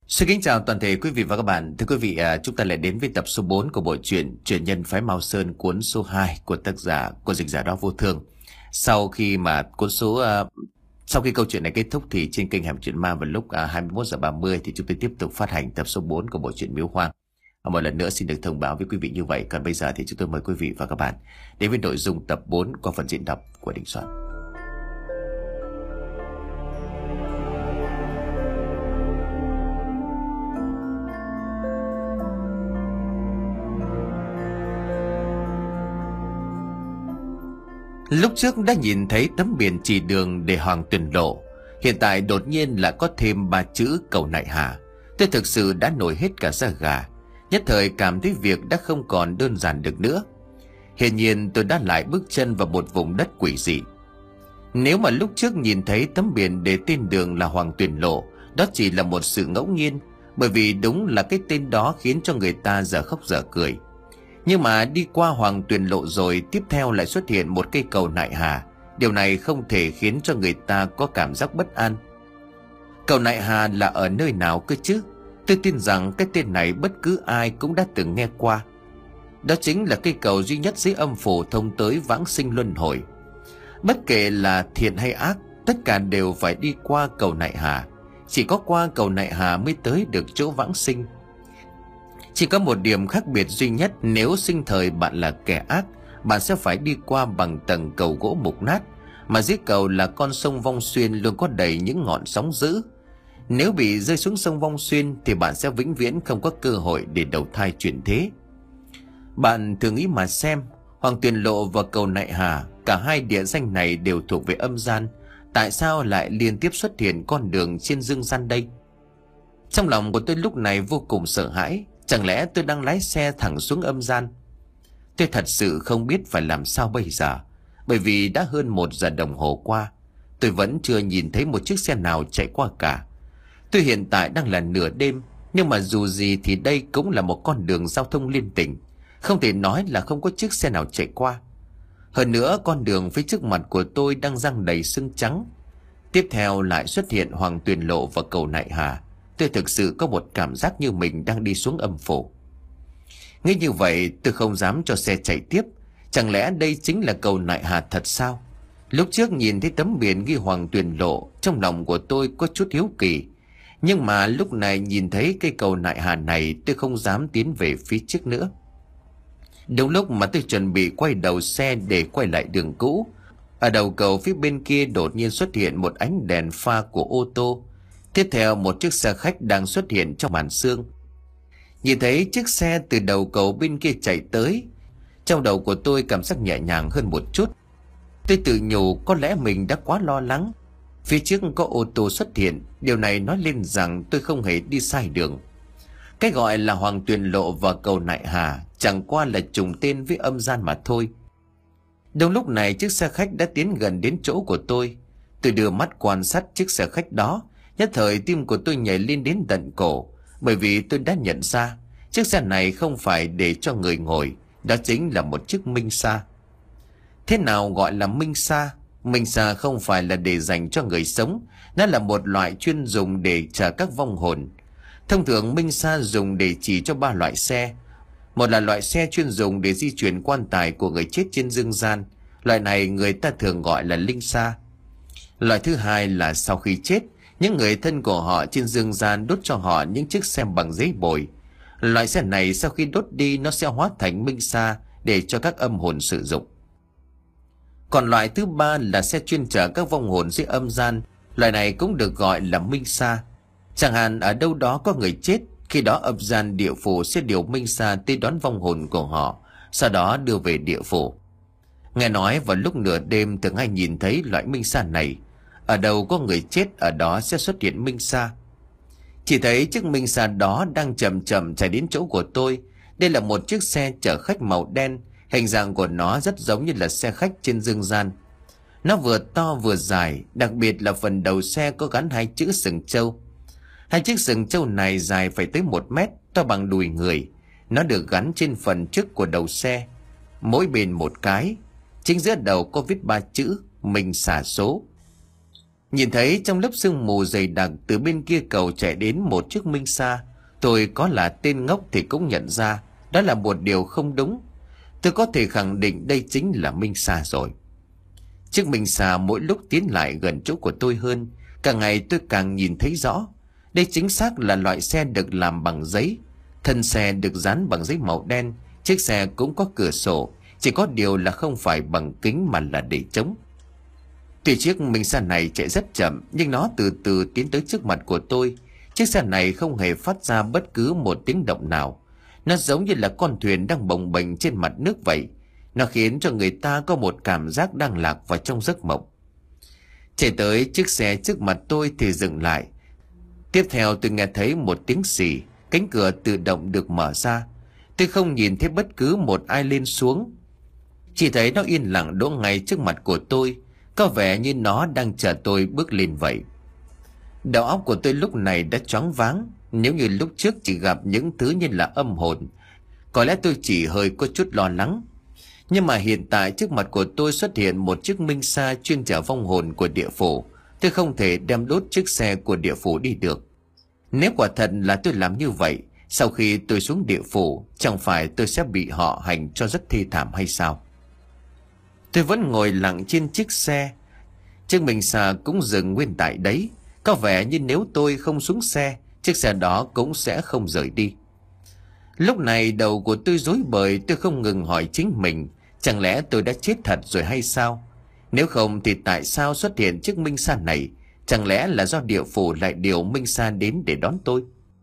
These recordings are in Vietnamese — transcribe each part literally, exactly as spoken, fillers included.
Xin kính chào toàn thể quý vị và các bạn. Thưa quý vị, à, chúng ta lại đến với tập số bốn của bộ truyện Truyền nhân phái Mao Sơn, cuốn số hai của tác giả của dịch giả Đó Vô Thương. Sau khi mà cuốn số à, sau khi câu chuyện này kết thúc thì trên kênh Hẻm Chuyện Ma vào lúc à, hai mươi mốt giờ ba mươi thì chúng tôi tiếp tục phát hành tập số bốn của bộ truyện Miếu Hoang. À, một lần nữa xin được thông báo với quý vị như vậy. Còn bây giờ thì chúng tôi mời quý vị và các bạn đến với nội dung tập bốn qua phần diễn đọc của Đình Soạn. Lúc trước đã nhìn thấy tấm biển chỉ đường để Hoàng Tuyền Lộ, hiện tại đột nhiên lại có thêm ba chữ Cầu Nại Hà. Tôi thực sự đã nổi hết cả da gà, nhất thời cảm thấy việc đã không còn đơn giản được nữa. Hiển nhiên tôi đã lại bước chân vào một vùng đất quỷ dị. Nếu mà lúc trước nhìn thấy tấm biển để tên đường là Hoàng Tuyền Lộ, đó chỉ là một sự ngẫu nhiên, bởi vì đúng là cái tên đó khiến cho người ta dở khóc dở cười. Nhưng mà đi qua Hoàng Tuyền Lộ rồi, tiếp theo lại xuất hiện một cây cầu Nại Hà. Điều này không thể khiến cho người ta có cảm giác bất an. Cầu Nại Hà là ở nơi nào cơ chứ? Tôi tin rằng cái tên này bất cứ ai cũng đã từng nghe qua. Đó chính là cây cầu duy nhất dưới âm phủ thông tới vãng sinh luân hồi. Bất kể là thiện hay ác, tất cả đều phải đi qua cầu Nại Hà. Chỉ có qua cầu Nại Hà mới tới được chỗ vãng sinh. Chỉ có một điểm khác biệt duy nhất, nếu sinh thời bạn là kẻ ác, bạn sẽ phải đi qua bằng tầng cầu gỗ mục nát, mà dưới cầu là con sông Vong Xuyên luôn có đầy những ngọn sóng dữ. Nếu bị rơi xuống sông Vong Xuyên thì bạn sẽ vĩnh viễn không có cơ hội để đầu thai chuyển thế. Bạn thử nghĩ mà xem, Hoàng Tuyền Lộ và cầu Nại Hà, cả hai địa danh này đều thuộc về âm gian, tại sao lại liên tiếp xuất hiện con đường trên dương gian đây? Trong lòng của tôi lúc này vô cùng sợ hãi. Chẳng lẽ tôi đang lái xe thẳng xuống âm gian? Tôi thật sự không biết phải làm sao bây giờ, bởi vì đã hơn một giờ đồng hồ qua, tôi vẫn chưa nhìn thấy một chiếc xe nào chạy qua cả. Tuy hiện tại đang là nửa đêm, nhưng mà dù gì thì đây cũng là một con đường giao thông liên tỉnh, không thể nói là không có chiếc xe nào chạy qua. Hơn nữa, con đường phía trước mặt của tôi đang răng đầy sương trắng. Tiếp theo lại xuất hiện Hoàng Tuyền Lộ và cầu Nại Hà. Tôi thực sự có một cảm giác như mình đang đi xuống âm phủ. Nghĩ như vậy, tôi không dám cho xe chạy tiếp. Chẳng lẽ đây chính là cầu Nại Hà thật sao? Lúc trước nhìn thấy tấm biển ghi Hoàng Tuyền Lộ, trong lòng của tôi có chút hiếu kỳ. Nhưng mà lúc này nhìn thấy cây cầu Nại Hà này, tôi không dám tiến về phía trước nữa. Đúng lúc mà tôi chuẩn bị quay đầu xe để quay lại đường cũ, ở đầu cầu phía bên kia đột nhiên xuất hiện một ánh đèn pha của ô tô. Tiếp theo một chiếc xe khách đang xuất hiện trong màn sương. Nhìn thấy chiếc xe từ đầu cầu bên kia chạy tới, trong đầu của tôi cảm giác nhẹ nhàng hơn một chút. Tôi tự nhủ có lẽ mình đã quá lo lắng. Phía trước có ô tô xuất hiện, điều này nói lên rằng tôi không hề đi sai đường. Cái gọi là Hoàng Tuyền Lộ và cầu Nại Hà chẳng qua là trùng tên với âm gian mà thôi. Đúng lúc này chiếc xe khách đã tiến gần đến chỗ của tôi. Tôi đưa mắt quan sát chiếc xe khách đó. Nhất thời tim của tôi nhảy lên đến tận cổ, bởi vì tôi đã nhận ra chiếc xe này không phải để cho người ngồi, đó chính là một chiếc minh sa. Thế nào gọi là minh sa? Minh sa không phải là để dành cho người sống, nó là một loại chuyên dùng để chở các vong hồn. Thông thường minh sa dùng để chỉ cho ba loại xe. Một là loại xe chuyên dùng để di chuyển quan tài của người chết trên dương gian, loại này người ta thường gọi là linh sa. Loại thứ hai là sau khi chết, những người thân của họ trên dương gian đốt cho họ những chiếc xe bằng giấy bồi. Loại xe này sau khi đốt đi nó sẽ hóa thành minh sa để cho các âm hồn sử dụng. Còn loại thứ ba là xe chuyên chở các vong hồn dưới âm gian. Loại này cũng được gọi là minh sa. Chẳng hạn ở đâu đó có người chết, khi đó âm gian địa phủ sẽ điều minh sa tới đón vong hồn của họ, sau đó đưa về địa phủ. Nghe nói vào lúc nửa đêm thường hay nhìn thấy loại minh sa này. Ở đâu có người chết ở đó sẽ xuất hiện minh sa. Chỉ thấy chiếc minh sa đó đang chậm chậm chạy đến chỗ của tôi. Đây là một chiếc xe chở khách màu đen. Hình dạng của nó rất giống như là xe khách trên dương gian. Nó vừa to vừa dài, đặc biệt là phần đầu xe có gắn hai chữ sừng trâu. Hai chiếc sừng trâu này dài phải tới một mét, to bằng đùi người. Nó được gắn trên phần trước của đầu xe, mỗi bên một cái. Chính giữa đầu có viết ba chữ Minh Xà Số. Nhìn thấy trong lớp sương mù dày đặc từ bên kia cầu chạy đến một chiếc Minh Sa, tôi có là tên ngốc thì cũng nhận ra đó là một điều không đúng. Tôi có thể khẳng định đây chính là Minh Sa rồi. Chiếc Minh Sa mỗi lúc tiến lại gần chỗ của tôi hơn, càng ngày tôi càng nhìn thấy rõ. Đây chính xác là loại xe được làm bằng giấy. Thân xe được dán bằng giấy màu đen. Chiếc xe cũng có cửa sổ, chỉ có điều là không phải bằng kính mà là để trống. Tuy chiếc Minh Sa này chạy rất chậm, nhưng nó từ từ tiến tới trước mặt của tôi. Chiếc xe này không hề phát ra bất cứ một tiếng động nào. Nó giống như là con thuyền đang bồng bềnh trên mặt nước vậy. Nó khiến cho người ta có một cảm giác đang lạc vào trong giấc mộng. Chạy tới chiếc xe trước mặt tôi thì dừng lại. Tiếp theo tôi nghe thấy một tiếng xì, cánh cửa tự động được mở ra. Tôi không nhìn thấy bất cứ một ai lên xuống, chỉ thấy nó yên lặng đỗ ngay trước mặt của tôi, có vẻ như nó đang chờ tôi bước lên vậy. Đầu óc của tôi lúc này đã choáng váng. Nếu như lúc trước chỉ gặp những thứ như là âm hồn, có lẽ tôi chỉ hơi có chút lo lắng. Nhưng mà hiện tại trước mặt của tôi xuất hiện một chiếc Minh Sa chuyên chở vong hồn của địa phủ. Tôi không thể đem đốt chiếc xe của địa phủ đi được. Nếu quả thật là tôi làm như vậy, sau khi tôi xuống địa phủ, chẳng phải tôi sẽ bị họ hành cho rất thê thảm hay sao? Tôi vẫn ngồi lặng trên chiếc xe. Chiếc Minh Sa cũng dừng nguyên tại đấy. Có vẻ như nếu tôi không xuống xe, chiếc xe đó cũng sẽ không rời đi. Lúc này đầu của tôi rối bời, tôi không ngừng hỏi chính mình, chẳng lẽ tôi đã chết thật rồi hay sao? Nếu không thì tại sao xuất hiện chiếc Minh Sa này? Chẳng lẽ là do địa phủ lại điều Minh Sa đến để đón tôi?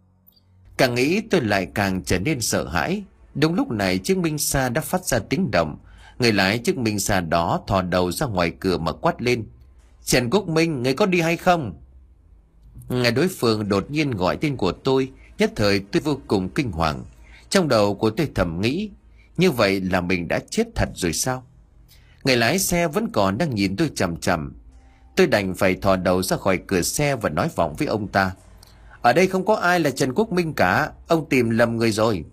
Càng nghĩ tôi lại càng trở nên sợ hãi. Đúng lúc này chiếc Minh Sa đã phát ra tiếng động. Người lái chiếc Minh Sa đó thò đầu ra ngoài cửa mà quát lên: "Trần Quốc Minh, người có đi hay không?" Nghe đối phương đột nhiên gọi tên của tôi, nhất thời tôi vô cùng kinh hoàng. Trong đầu của tôi thầm nghĩ, như vậy là mình đã chết thật rồi sao? Người lái xe vẫn còn đang nhìn tôi chằm chằm. Tôi đành phải thò đầu ra khỏi cửa xe và nói vọng với ông ta: "Ở đây không có ai là Trần Quốc Minh cả, ông tìm lầm người rồi."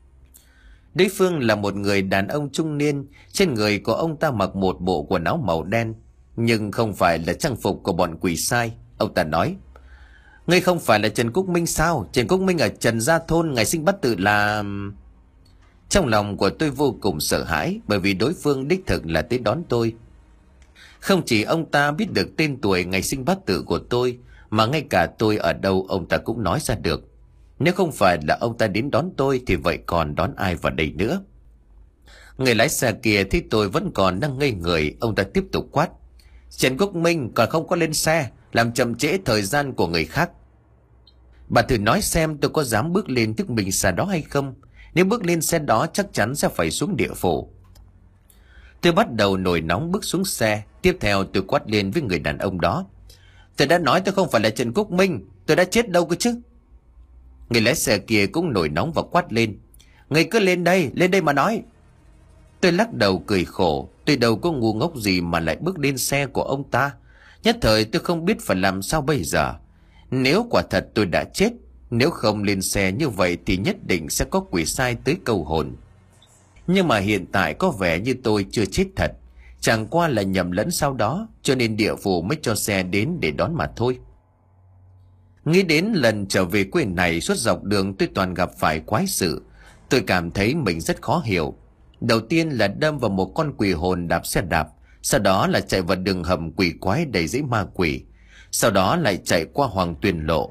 Đối phương là một người đàn ông trung niên. Trên người của ông ta mặc một bộ quần áo màu đen, nhưng không phải là trang phục của bọn quỷ sai. Ông ta nói: "Ngươi không phải là Trần Quốc Minh sao? Trần Quốc Minh ở Trần Gia Thôn ngày sinh bắt tự là..." Trong lòng của tôi vô cùng sợ hãi, bởi vì đối phương đích thực là tới đón tôi. Không chỉ ông ta biết được tên tuổi ngày sinh bát tự của tôi, mà ngay cả tôi ở đâu ông ta cũng nói ra được. Nếu không phải là ông ta đến đón tôi thì vậy còn đón ai vào đây nữa? Người lái xe kia thấy tôi vẫn còn đang ngây người, ông ta tiếp tục quát: "Trần Quốc Minh còn không có lên xe, làm chậm trễ thời gian của người khác. Bà thử nói xem tôi có dám bước lên chiếc Minh Sa đó hay không? Nếu bước lên xe đó chắc chắn sẽ phải xuống địa phủ." Tôi bắt đầu nổi nóng bước xuống xe. Tiếp theo tôi quát lên với người đàn ông đó: "Tôi đã nói tôi không phải là Trần Quốc Minh, tôi đã chết đâu cơ chứ?" Người lái xe kia cũng nổi nóng và quát lên: "Người cứ lên đây, lên đây mà nói." Tôi lắc đầu cười khổ. Tôi đâu có ngu ngốc gì mà lại bước lên xe của ông ta. Nhất thời tôi không biết phải làm sao bây giờ. Nếu quả thật tôi đã chết, nếu không lên xe như vậy thì nhất định sẽ có quỷ sai tới câu hồn. Nhưng mà hiện tại có vẻ như tôi chưa chết thật, chẳng qua là nhầm lẫn sau đó, cho nên địa phủ mới cho xe đến để đón mà thôi. Nghĩ đến lần trở về quê này, suốt dọc đường tôi toàn gặp phải quái sự. Tôi cảm thấy mình rất khó hiểu. Đầu tiên là đâm vào một con quỷ hồn đạp xe đạp, sau đó là chạy vào đường hầm quỷ quái đầy giấy ma quỷ, sau đó lại chạy qua Hoàng Tuyền Lộ.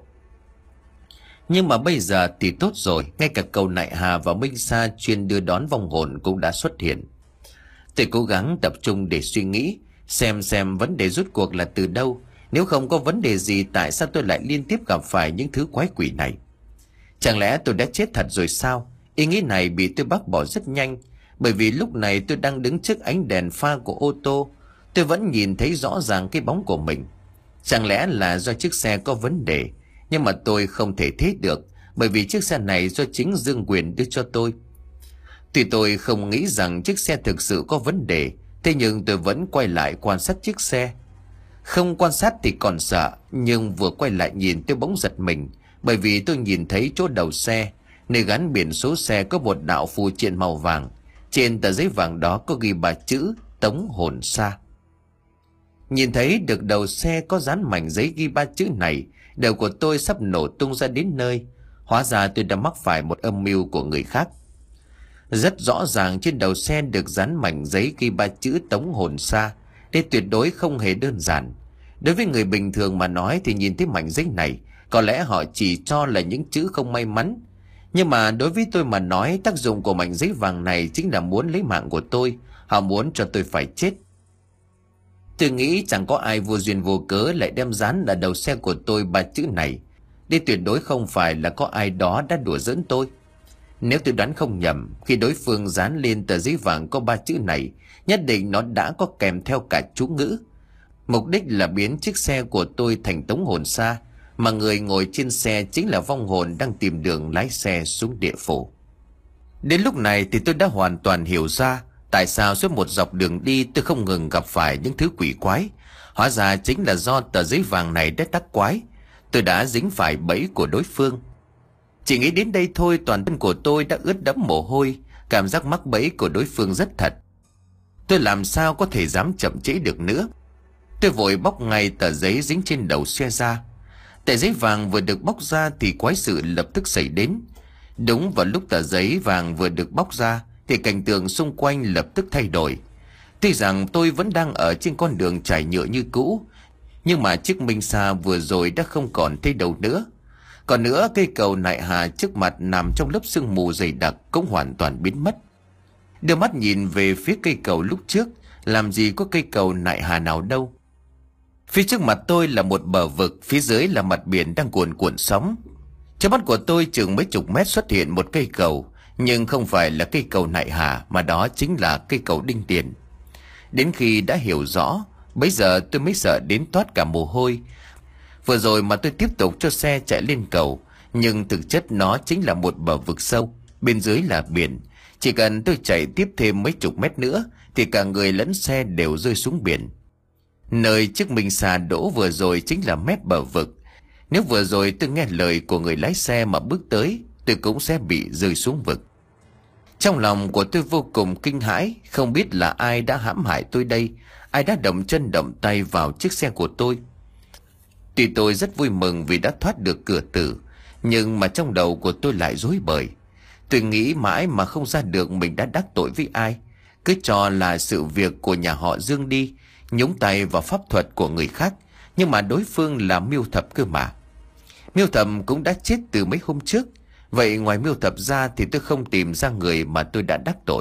Nhưng mà bây giờ thì tốt rồi, ngay cả cầu Nại Hà và Minh Sa chuyên đưa đón vong hồn cũng đã xuất hiện. Tôi cố gắng tập trung để suy nghĩ, xem xem vấn đề rốt cuộc là từ đâu. Nếu không có vấn đề gì, tại sao tôi lại liên tiếp gặp phải những thứ quái quỷ này? Chẳng lẽ tôi đã chết thật rồi sao? Ý nghĩ này bị tôi bác bỏ rất nhanh, bởi vì lúc này tôi đang đứng trước ánh đèn pha của ô tô. Tôi vẫn nhìn thấy rõ ràng cái bóng của mình. Chẳng lẽ là do chiếc xe có vấn đề? Nhưng mà tôi không thể thế được, bởi vì chiếc xe này do chính Dương Quyền đưa cho tôi. Tuy tôi không nghĩ rằng chiếc xe thực sự có vấn đề, thế nhưng tôi vẫn quay lại quan sát chiếc xe. Không quan sát thì còn sợ, nhưng vừa quay lại nhìn tôi bỗng giật mình, bởi vì tôi nhìn thấy chỗ đầu xe, nơi gắn biển số xe, có một đạo phù triện màu vàng. Trên tờ giấy vàng đó có ghi ba chữ Tống Hồn Sa. Nhìn thấy được đầu xe có dán mảnh giấy ghi ba chữ này, đầu của tôi sắp nổ tung ra đến nơi. Hóa ra tôi đã mắc phải một âm mưu của người khác. Rất rõ ràng trên đầu xe được dán mảnh giấy ghi ba chữ Tống Hồn Sa, đây tuyệt đối không hề đơn giản. Đối với người bình thường mà nói thì nhìn thấy mảnh giấy này, có lẽ họ chỉ cho là những chữ không may mắn. Nhưng mà đối với tôi mà nói, tác dụng của mảnh giấy vàng này chính là muốn lấy mạng của tôi. Họ muốn cho tôi phải chết. Tôi nghĩ chẳng có ai vô duyên vô cớ lại đem dán ở đầu xe của tôi ba chữ này. Đây tuyệt đối không phải là có ai đó đã đùa giỡn tôi. Nếu tôi đoán không nhầm, khi đối phương dán lên tờ giấy vàng có ba chữ này, nhất định nó đã có kèm theo cả chú ngữ. Mục đích là biến chiếc xe của tôi thành Tống Hồn Sa, mà người ngồi trên xe chính là vong hồn đang tìm đường lái xe xuống địa phủ. Đến lúc này thì tôi đã hoàn toàn hiểu ra tại sao suốt một dọc đường đi tôi không ngừng gặp phải những thứ quỷ quái. Hóa ra chính là do tờ giấy vàng này đã đắc quái. Tôi đã dính phải bẫy của đối phương. Chỉ nghĩ đến đây thôi, toàn thân của tôi đã ướt đẫm mồ hôi. Cảm giác mắc bẫy của đối phương rất thật. Tôi làm sao có thể dám chậm trễ được nữa. Tôi vội bóc ngay tờ giấy dính trên đầu xe ra. Tờ giấy vàng vừa được bóc ra thì quái sự lập tức xảy đến. Đúng vào lúc tờ giấy vàng vừa được bóc ra thì cảnh tượng xung quanh lập tức thay đổi. Tuy rằng tôi vẫn đang ở trên con đường trải nhựa như cũ, nhưng mà chiếc Minh Sa vừa rồi đã không còn thấy đâu nữa. Còn nữa, cây cầu Nại Hà trước mặt nằm trong lớp sương mù dày đặc cũng hoàn toàn biến mất. Đưa mắt nhìn về phía cây cầu lúc trước, làm gì có cây cầu Nại Hà nào đâu. Phía trước mặt tôi là một bờ vực, phía dưới là mặt biển đang cuồn cuộn sóng. Trong mắt của tôi chừng mấy chục mét xuất hiện một cây cầu, nhưng không phải là cây cầu Nại Hà mà đó chính là cây cầu Đinh Tiền. Đến khi đã hiểu rõ, bấy giờ tôi mới sợ đến toát cả mồ hôi. Vừa rồi mà tôi tiếp tục cho xe chạy lên cầu, nhưng thực chất nó chính là một bờ vực sâu, bên dưới là biển. Chỉ cần tôi chạy tiếp thêm mấy chục mét nữa thì cả người lẫn xe đều rơi xuống biển. Nơi chiếc Minh Sa đỗ vừa rồi chính là mép bờ vực. Nếu vừa rồi tôi nghe lời của người lái xe mà bước tới, tôi cũng sẽ bị rơi xuống vực. Trong lòng của tôi vô cùng kinh hãi, không biết là ai đã hãm hại tôi đây, ai đã động chân động tay vào chiếc xe của tôi. Tuy tôi rất vui mừng vì đã thoát được cửa tử, nhưng mà trong đầu của tôi lại rối bời. Tôi nghĩ mãi mà không ra được mình đã đắc tội với ai, cứ cho là sự việc của nhà họ Dương đi, nhúng tay vào pháp thuật của người khác, nhưng mà đối phương là Miêu Thập cơ mà. Miêu Thập cũng đã chết từ mấy hôm trước, vậy ngoài Miêu Thập ra thì tôi không tìm ra người mà tôi đã đắc tội.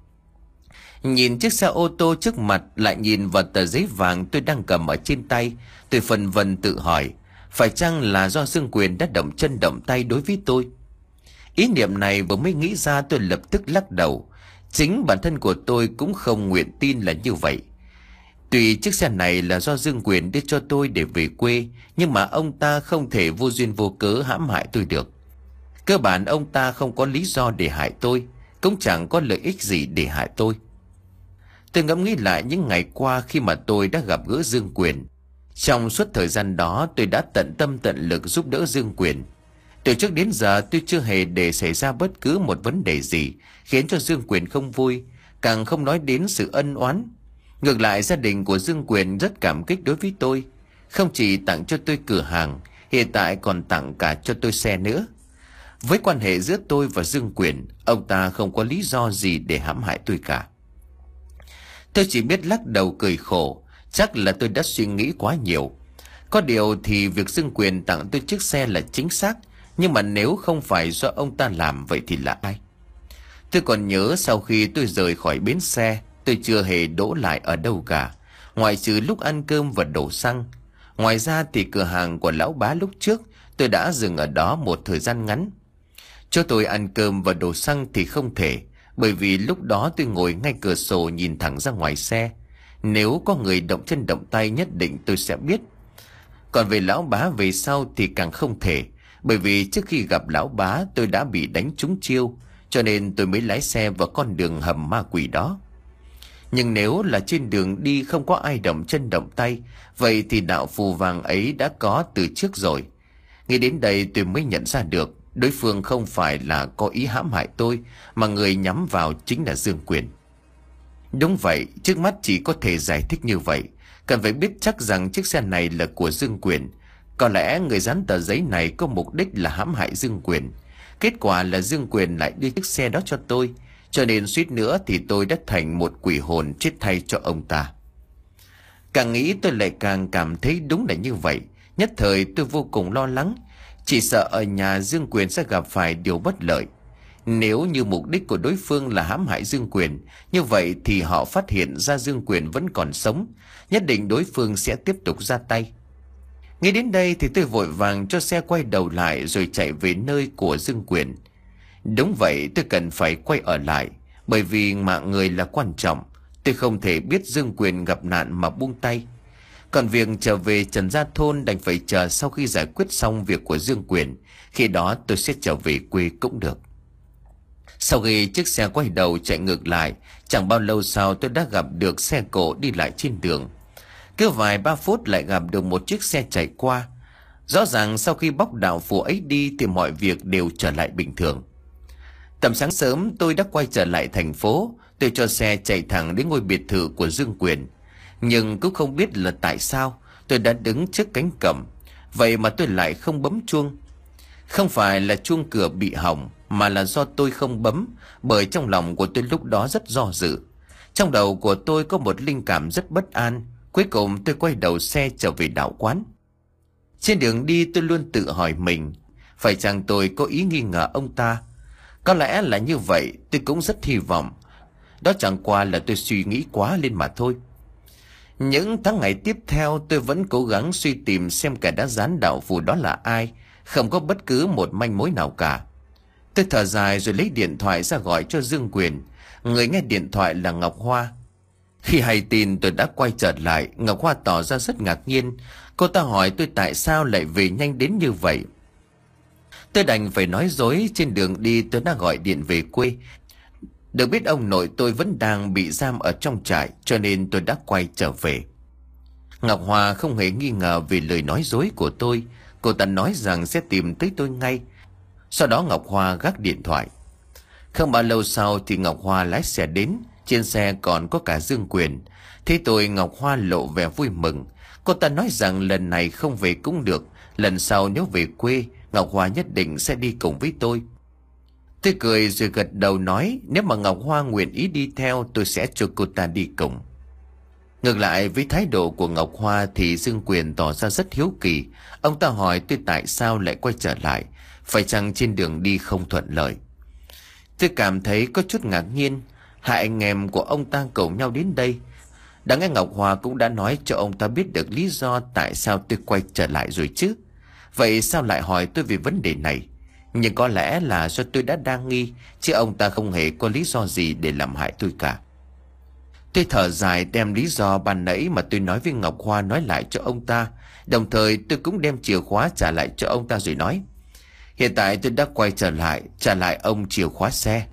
Nhìn chiếc xe ô tô trước mặt, lại nhìn vào tờ giấy vàng tôi đang cầm ở trên tay, tôi phân vân tự hỏi, phải chăng là do Dương Quyền đã động chân động tay đối với tôi? Ý niệm này vừa mới nghĩ ra tôi lập tức lắc đầu. Chính bản thân của tôi cũng không nguyện tin là như vậy. Tuy chiếc xe này là do Dương Quyền đưa cho tôi để về quê, nhưng mà ông ta không thể vô duyên vô cớ hãm hại tôi được. Cơ bản ông ta không có lý do để hại tôi, cũng chẳng có lợi ích gì để hại tôi. Tôi ngẫm nghĩ lại những ngày qua khi mà tôi đã gặp gỡ Dương Quyền. Trong suốt thời gian đó tôi đã tận tâm tận lực giúp đỡ Dương Quyền. Từ trước đến giờ tôi chưa hề để xảy ra bất cứ một vấn đề gì khiến cho Dương Quyền không vui, càng không nói đến sự ân oán. Ngược lại, gia đình của Dương Quyền rất cảm kích đối với tôi, không chỉ tặng cho tôi cửa hàng, hiện tại còn tặng cả cho tôi xe nữa. Với quan hệ giữa tôi và Dương Quyền, ông ta không có lý do gì để hãm hại tôi cả. Tôi chỉ biết lắc đầu cười khổ, chắc là tôi đã suy nghĩ quá nhiều. Có điều thì việc Dương Quyền tặng tôi chiếc xe là chính xác, nhưng mà nếu không phải do ông ta làm vậy thì là ai? Tôi còn nhớ sau khi tôi rời khỏi bến xe, tôi chưa hề đỗ lại ở đâu cả, ngoại trừ lúc ăn cơm và đổ xăng. Ngoài ra thì cửa hàng của lão bá lúc trước tôi đã dừng ở đó một thời gian ngắn. Cho tôi ăn cơm và đổ xăng thì không thể, bởi vì lúc đó tôi ngồi ngay cửa sổ nhìn thẳng ra ngoài xe. Nếu có người động chân động tay nhất định tôi sẽ biết. Còn về lão bá về sau thì càng không thể, bởi vì trước khi gặp lão bá tôi đã bị đánh trúng chiêu, cho nên tôi mới lái xe vào con đường hầm ma quỷ đó. Nhưng nếu là trên đường đi không có ai động chân động tay, vậy thì đạo phù vàng ấy đã có từ trước rồi. Nghĩ đến đây tôi mới nhận ra được đối phương không phải là có ý hãm hại tôi, mà người nhắm vào chính là Dương Quyền. Đúng vậy, trước mắt chỉ có thể giải thích như vậy. Cần phải biết chắc rằng chiếc xe này là của Dương Quyền. Có lẽ người dán tờ giấy này có mục đích là hãm hại Dương Quyền. Kết quả là Dương Quyền lại đưa chiếc xe đó cho tôi, cho nên suýt nữa thì tôi đã thành một quỷ hồn chết thay cho ông ta. Càng nghĩ tôi lại càng cảm thấy đúng là như vậy. Nhất thời tôi vô cùng lo lắng, chỉ sợ ở nhà Dương Quyền sẽ gặp phải điều bất lợi. Nếu như mục đích của đối phương là hãm hại Dương Quyền, như vậy thì họ phát hiện ra Dương Quyền vẫn còn sống, nhất định đối phương sẽ tiếp tục ra tay. Nghĩ đến đây thì tôi vội vàng cho xe quay đầu lại rồi chạy về nơi của Dương Quyền. Đúng vậy, tôi cần phải quay ở lại, bởi vì mạng người là quan trọng. Tôi không thể biết Dương Quyền gặp nạn mà buông tay. Còn việc trở về Trần Gia Thôn đành phải chờ sau khi giải quyết xong việc của Dương Quyền. Khi đó tôi sẽ trở về quê cũng được. Sau khi chiếc xe quay đầu chạy ngược lại, chẳng bao lâu sau tôi đã gặp được xe cộ đi lại trên đường. Cứ vài ba phút lại gặp được một chiếc xe chạy qua. Rõ ràng sau khi bóc đạo phù ấy đi thì mọi việc đều trở lại bình thường. Tầm sáng sớm tôi đã quay trở lại thành phố. Tôi cho xe chạy thẳng đến ngôi biệt thự của Dương Quyền. Nhưng cũng không biết là tại sao tôi đã đứng trước cánh cổng, vậy mà tôi lại không bấm chuông. Không phải là chuông cửa bị hỏng, mà là do tôi không bấm, bởi trong lòng của tôi lúc đó rất do dự. Trong đầu của tôi có một linh cảm rất bất an. Cuối cùng tôi quay đầu xe trở về đạo quán. Trên đường đi tôi luôn tự hỏi mình, phải chăng tôi có ý nghi ngờ ông ta? Có lẽ là như vậy, tôi cũng rất hy vọng. Đó chẳng qua là tôi suy nghĩ quá lên mà thôi. Những tháng ngày tiếp theo tôi vẫn cố gắng suy tìm xem kẻ đã dán đạo phù đó là ai. Không có bất cứ một manh mối nào cả. Tôi thở dài rồi lấy điện thoại ra gọi cho Dương Quyền. Người nghe điện thoại là Ngọc Hoa. Khi hay tin tôi đã quay trở lại, Ngọc Hoa tỏ ra rất ngạc nhiên. Cô ta hỏi tôi tại sao lại về nhanh đến như vậy. Tôi đành phải nói dối trên đường đi tôi đã gọi điện về quê. Được biết ông nội tôi vẫn đang bị giam ở trong trại, cho nên tôi đã quay trở về. Ngọc Hoa không hề nghi ngờ về lời nói dối của tôi. Cô ta nói rằng sẽ tìm tới tôi ngay. Sau đó Ngọc Hoa gác điện thoại. Không bao lâu sau thì Ngọc Hoa lái xe đến. Trên xe còn có cả Dương Quyền. Thế tôi Ngọc Hoa lộ vẻ vui mừng. Cô ta nói rằng lần này không về cũng được, lần sau nếu về quê Ngọc Hoa nhất định sẽ đi cùng với tôi. Tôi cười rồi gật đầu nói nếu mà Ngọc Hoa nguyện ý đi theo tôi sẽ cho cô ta đi cùng. Ngược lại với thái độ của Ngọc Hoa thì Dương Quyền tỏ ra rất hiếu kỳ. Ông ta hỏi tôi tại sao lại quay trở lại, phải chăng trên đường đi không thuận lợi. Tôi cảm thấy có chút ngạc nhiên. Hai anh em của ông ta cùng nhau đến đây. Đáng nghe Ngọc Hoa cũng đã nói cho ông ta biết được lý do tại sao tôi quay trở lại rồi chứ. Vậy sao lại hỏi tôi về vấn đề này? Nhưng có lẽ là do tôi đã đa nghi, chứ ông ta không hề có lý do gì để làm hại tôi cả. Tôi thở dài đem lý do ban nãy mà tôi nói với Ngọc Hoa nói lại cho ông ta. Đồng thời tôi cũng đem chìa khóa trả lại cho ông ta rồi nói hiện tại tôi đã quay trở lại, trả lại ông chìa khóa xe.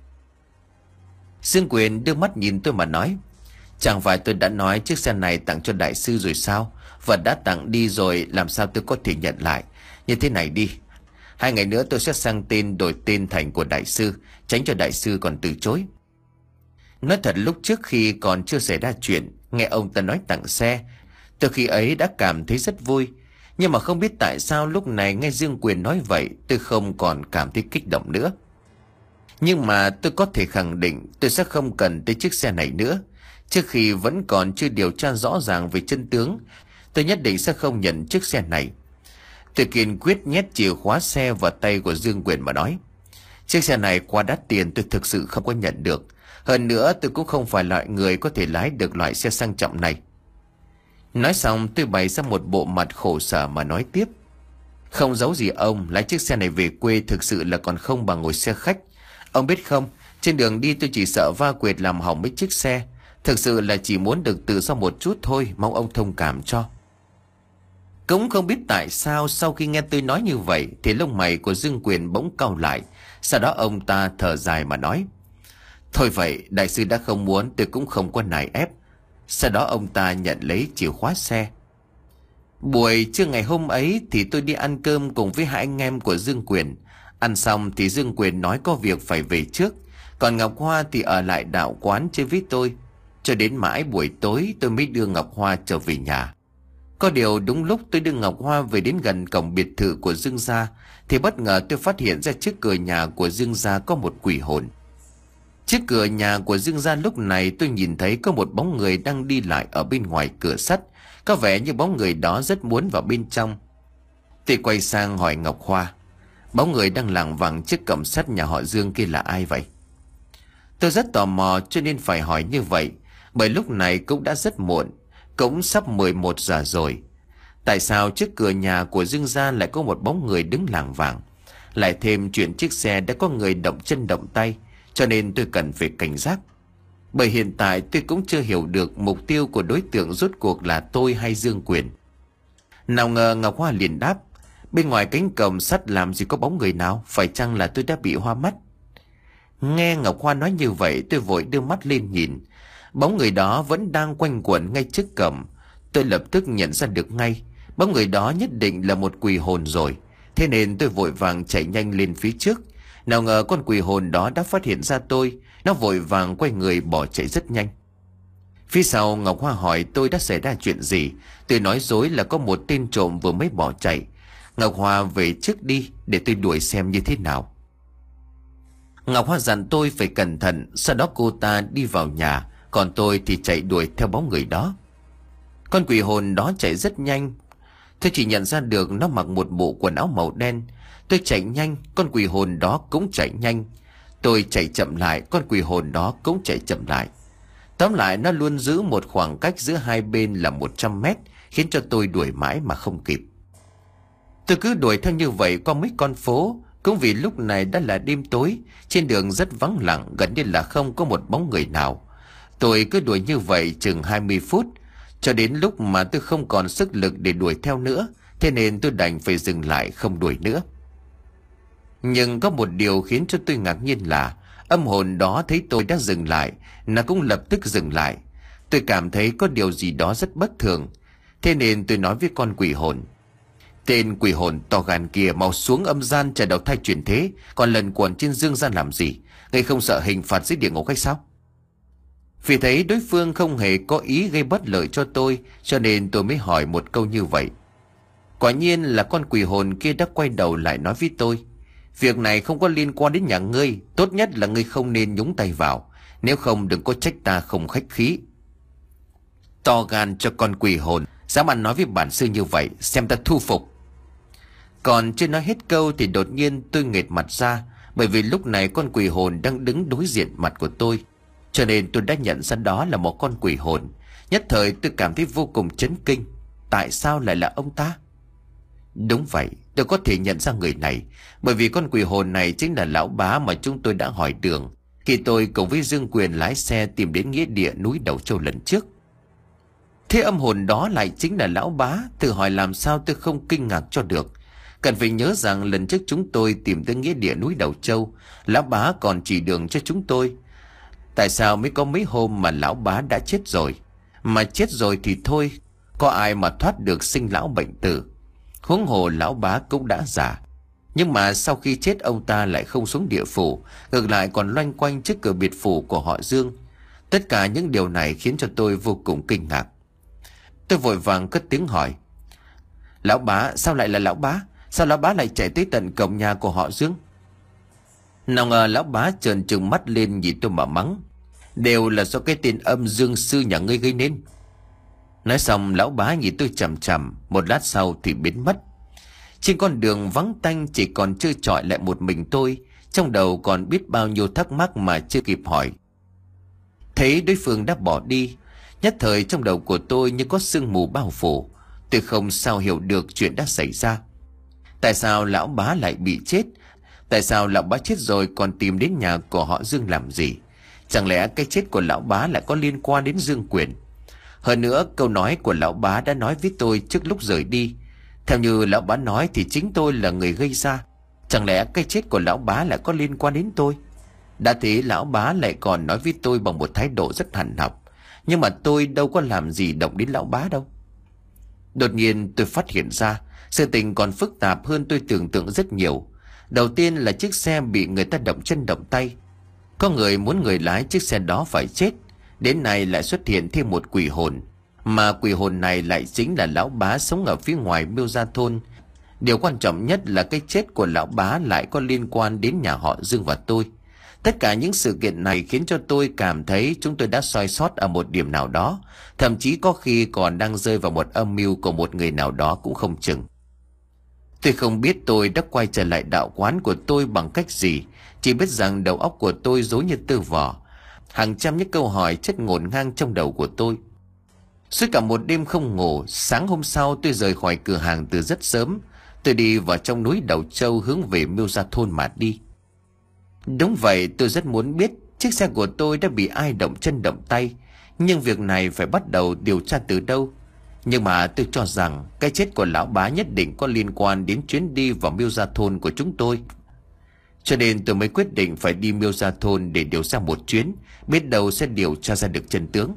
Dương Quyền đưa mắt nhìn tôi mà nói chẳng phải tôi đã nói chiếc xe này tặng cho đại sư rồi sao? Vật đã tặng đi rồi làm sao tôi có thể nhận lại? Như thế này đi, hai ngày nữa tôi sẽ sang tên đổi tên thành của đại sư, tránh cho đại sư còn từ chối. Nói thật lúc trước khi còn chưa xảy ra chuyện, nghe ông ta nói tặng xe, từ khi ấy đã cảm thấy rất vui. Nhưng mà không biết tại sao lúc này nghe Dương Quyền nói vậy tôi không còn cảm thấy kích động nữa. Nhưng mà tôi có thể khẳng định tôi sẽ không cần tới chiếc xe này nữa. Trước khi vẫn còn chưa điều tra rõ ràng về chân tướng, tôi nhất định sẽ không nhận chiếc xe này. Tôi kiên quyết nhét chìa khóa xe vào tay của Dương Quyền mà nói chiếc xe này quá đắt tiền, tôi thực sự không có nhận được. Hơn nữa tôi cũng không phải loại người có thể lái được loại xe sang trọng này. Nói xong tôi bày ra một bộ mặt khổ sở mà nói tiếp. Không giấu gì ông, lái chiếc xe này về quê thực sự là còn không bằng ngồi xe khách. Ông biết không, trên đường đi tôi chỉ sợ va quệt làm hỏng mấy chiếc xe. Thực sự là chỉ muốn được tự do một chút thôi, mong ông thông cảm cho. Cũng không biết tại sao sau khi nghe tôi nói như vậy thì lông mày của Dương Quyền bỗng cau lại. Sau đó ông ta thở dài mà nói thôi vậy, đại sư đã không muốn tôi cũng không có nài ép. Sau đó ông ta nhận lấy chìa khóa xe. Buổi trưa ngày hôm ấy thì tôi đi ăn cơm cùng với hai anh em của Dương Quyền. Ăn xong thì Dương Quyền nói có việc phải về trước, còn Ngọc Hoa thì ở lại đạo quán chơi với tôi. Cho đến mãi buổi tối tôi mới đưa Ngọc Hoa trở về nhà. Có điều đúng lúc tôi đưa Ngọc Hoa về đến gần cổng biệt thự của Dương gia thì bất ngờ tôi phát hiện ra trước cửa nhà của Dương gia có một quỷ hồn. Trước cửa nhà của Dương gia lúc này tôi nhìn thấy có một bóng người đang đi lại ở bên ngoài cửa sắt. Có vẻ như bóng người đó rất muốn vào bên trong. Tôi quay sang hỏi Ngọc Hoa, bóng người đang lảng vảng trước cổng sắt nhà họ Dương kia là ai vậy? Tôi rất tò mò cho nên phải hỏi như vậy, bởi lúc này cũng đã rất muộn, cũng sắp mười một giờ rồi. Tại sao trước cửa nhà của Dương gia lại có một bóng người đứng lảng vảng? Lại thêm chuyện chiếc xe đã có người động chân động tay, cho nên tôi cần phải cảnh giác. Bởi hiện tại tôi cũng chưa hiểu được mục tiêu của đối tượng rốt cuộc là tôi hay Dương Quyền. Nào ngờ Ngọc Hoa liền đáp, bên ngoài cánh cổng sắt làm gì có bóng người nào, phải chăng là tôi đã bị hoa mắt? Nghe Ngọc Hoa nói như vậy tôi vội đưa mắt lên nhìn. Bóng người đó vẫn đang quanh quẩn ngay trước cổng. Tôi lập tức nhận ra được ngay, bóng người đó nhất định là một quỷ hồn rồi. Thế nên tôi vội vàng chạy nhanh lên phía trước. Nào ngờ con quỷ hồn đó đã phát hiện ra tôi. Nó vội vàng quay người bỏ chạy rất nhanh. Phía sau Ngọc Hoa hỏi tôi đã xảy ra chuyện gì. Tôi nói dối là có một tên trộm vừa mới bỏ chạy. Ngọc Hoa về trước đi để tôi đuổi xem như thế nào. Ngọc Hoa dặn tôi phải cẩn thận. Sau đó cô ta đi vào nhà, còn tôi thì chạy đuổi theo bóng người đó. Con quỷ hồn đó chạy rất nhanh. Tôi chỉ nhận ra được nó mặc một bộ quần áo màu đen. Tôi chạy nhanh, con quỷ hồn đó cũng chạy nhanh. Tôi chạy chậm lại, con quỷ hồn đó cũng chạy chậm lại. Tóm lại nó luôn giữ một khoảng cách giữa hai bên là một trăm mét, khiến cho tôi đuổi mãi mà không kịp. Tôi cứ đuổi theo như vậy qua mấy con phố. Cũng vì lúc này đã là đêm tối, trên đường rất vắng lặng, gần như là không có một bóng người nào. Tôi cứ đuổi như vậy chừng hai mươi phút, cho đến lúc mà tôi không còn sức lực để đuổi theo nữa. Thế nên tôi đành phải dừng lại không đuổi nữa. Nhưng có một điều khiến cho tôi ngạc nhiên là âm hồn đó thấy tôi đã dừng lại, nó cũng lập tức dừng lại. Tôi cảm thấy có điều gì đó rất bất thường. Thế nên tôi nói với con quỷ hồn, tên quỷ hồn to gan kia, mau xuống âm gian chờ đầu thai chuyển thế, còn lần quẩn trên dương gian làm gì? Ngươi không sợ hình phạt dưới địa ngục hay sao? Vì thấy đối phương không hề có ý gây bất lợi cho tôi, cho nên tôi mới hỏi một câu như vậy. Quả nhiên là con quỷ hồn kia đã quay đầu lại nói với tôi, việc này không có liên quan đến nhà ngươi, tốt nhất là ngươi không nên nhúng tay vào, nếu không đừng có trách ta không khách khí. To gan cho con quỷ hồn, dám ăn nói với bản sư như vậy, xem ta thu phục. Còn chưa nói hết câu thì đột nhiên tôi nghệt mặt ra, bởi vì lúc này con quỷ hồn đang đứng đối diện mặt của tôi, cho nên tôi đã nhận ra đó là một con quỷ hồn. Nhất thời tôi cảm thấy vô cùng chấn kinh. Tại sao lại là ông ta? Đúng vậy, tôi có thể nhận ra người này, bởi vì con quỷ hồn này chính là lão bá mà chúng tôi đã hỏi đường khi tôi cùng với Dương Quyền lái xe tìm đến nghĩa địa núi Đầu Châu lần trước. Thế âm hồn đó lại chính là lão bá. Tự hỏi làm sao tôi không kinh ngạc cho được. Cần phải nhớ rằng lần trước chúng tôi tìm tới nghĩa địa núi Đầu Châu, lão bá còn chỉ đường cho chúng tôi. Tại sao mới có mấy hôm mà lão bá đã chết rồi? Mà chết rồi thì thôi, có ai mà thoát được sinh lão bệnh tử? Huống hồ lão bá cũng đã già. Nhưng mà sau khi chết ông ta lại không xuống địa phủ, ngược lại còn loanh quanh trước cửa biệt phủ của họ Dương. Tất cả những điều này khiến cho tôi vô cùng kinh ngạc. Tôi vội vàng cất tiếng hỏi, lão bá, sao lại là lão bá? Sao lão bá lại chạy tới tận cổng nhà của họ Dương? Nào ngờ lão bá trợn trừng mắt lên nhìn tôi mà mắng, đều là do cái tên âm Dương sư nhà ngươi gây nên. Nói xong lão bá nhìn tôi chằm chằm, một lát sau thì biến mất. Trên con đường vắng tanh chỉ còn trơ trọi lại một mình tôi, trong đầu còn biết bao nhiêu thắc mắc mà chưa kịp hỏi. Thấy đối phương đã bỏ đi, nhất thời trong đầu của tôi như có sương mù bao phủ. Tôi không sao hiểu được chuyện đã xảy ra. Tại sao lão bá lại bị chết? Tại sao lão bá chết rồi còn tìm đến nhà của họ Dương làm gì? Chẳng lẽ cái chết của lão bá lại có liên quan đến Dương Quyền? Hơn nữa câu nói của lão bá đã nói với tôi trước lúc rời đi. Theo như lão bá nói thì chính tôi là người gây ra. Chẳng lẽ cái chết của lão bá lại có liên quan đến tôi? Đã thế lão bá lại còn nói với tôi bằng một thái độ rất hằn học. Nhưng mà tôi đâu có làm gì động đến lão bá đâu. Đột nhiên tôi phát hiện ra sự tình còn phức tạp hơn tôi tưởng tượng rất nhiều. Đầu tiên là chiếc xe bị người ta động chân động tay. Có người muốn người lái chiếc xe đó phải chết. Đến nay lại xuất hiện thêm một quỷ hồn, mà quỷ hồn này lại chính là lão bá sống ở phía ngoài Miêu Gia thôn. Điều quan trọng nhất là cái chết của lão bá lại có liên quan đến nhà họ Dương và tôi. Tất cả những sự kiện này khiến cho tôi cảm thấy chúng tôi đã sai sót ở một điểm nào đó, thậm chí có khi còn đang rơi vào một âm mưu của một người nào đó cũng không chừng. Tôi không biết tôi đã quay trở lại đạo quán của tôi bằng cách gì, chỉ biết rằng đầu óc của tôi rối như tơ vò. Hàng trăm những câu hỏi chất ngổn ngang trong đầu của tôi. Suốt cả một đêm không ngủ, sáng hôm sau tôi rời khỏi cửa hàng từ rất sớm. Tôi đi vào trong núi Đầu Châu hướng về Miêu Gia thôn mà đi. Đúng vậy, tôi rất muốn biết chiếc xe của tôi đã bị ai động chân động tay, nhưng việc này phải bắt đầu điều tra từ đâu. Nhưng mà tôi cho rằng cái chết của lão bá nhất định có liên quan đến chuyến đi vào Miêu Gia thôn của chúng tôi. Cho nên tôi mới quyết định phải đi Miêu Gia thôn để điều tra một chuyến, biết đâu sẽ điều tra ra được chân tướng.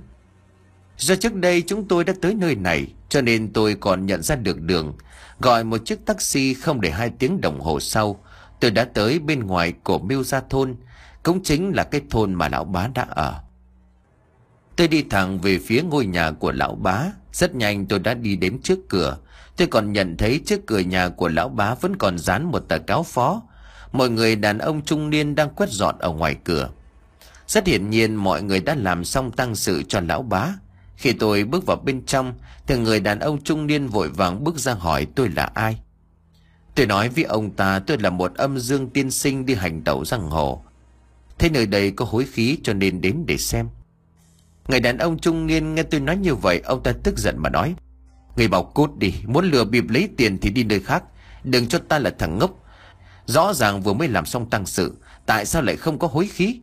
Do trước đây chúng tôi đã tới nơi này, cho nên tôi còn nhận ra được đường. Gọi một chiếc taxi, không đầy hai tiếng đồng hồ sau, tôi đã tới bên ngoài của Miêu Gia thôn, cũng chính là cái thôn mà lão bá đã ở. Tôi đi thẳng về phía ngôi nhà của lão bá. Rất nhanh tôi đã đi đến trước cửa. Tôi còn nhận thấy trước cửa nhà của lão bá vẫn còn dán một tờ cáo phó. Mọi người đàn ông trung niên đang quét dọn ở ngoài cửa. Rất hiển nhiên mọi người đã làm xong tang sự cho lão bá. Khi tôi bước vào bên trong thì người đàn ông trung niên vội vàng bước ra hỏi tôi là ai. Tôi nói với ông ta tôi là một âm dương tiên sinh đi hành tẩu giang hồ. Thế nơi đây có hối khí cho nên đến để xem. Người đàn ông trung niên nghe tôi nói như vậy, ông ta tức giận mà nói: Người bảo cút đi, muốn lừa bịp lấy tiền thì đi nơi khác, đừng cho ta là thằng ngốc. Rõ ràng vừa mới làm xong tang sự, tại sao lại không có hối khí?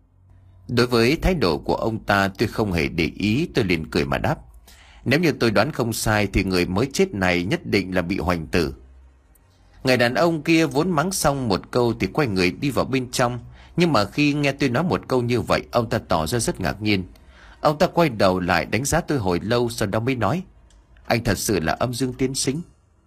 Đối với thái độ của ông ta tôi không hề để ý, tôi liền cười mà đáp: Nếu như tôi đoán không sai thì người mới chết này nhất định là bị hoành tử. Người đàn ông kia vốn mắng xong một câu thì quay người đi vào bên trong. Nhưng mà khi nghe tôi nói một câu như vậy, ông ta tỏ ra rất ngạc nhiên. Ông ta quay đầu lại đánh giá tôi hồi lâu, sau đó mới nói: Anh thật sự là âm dương tiên sinh?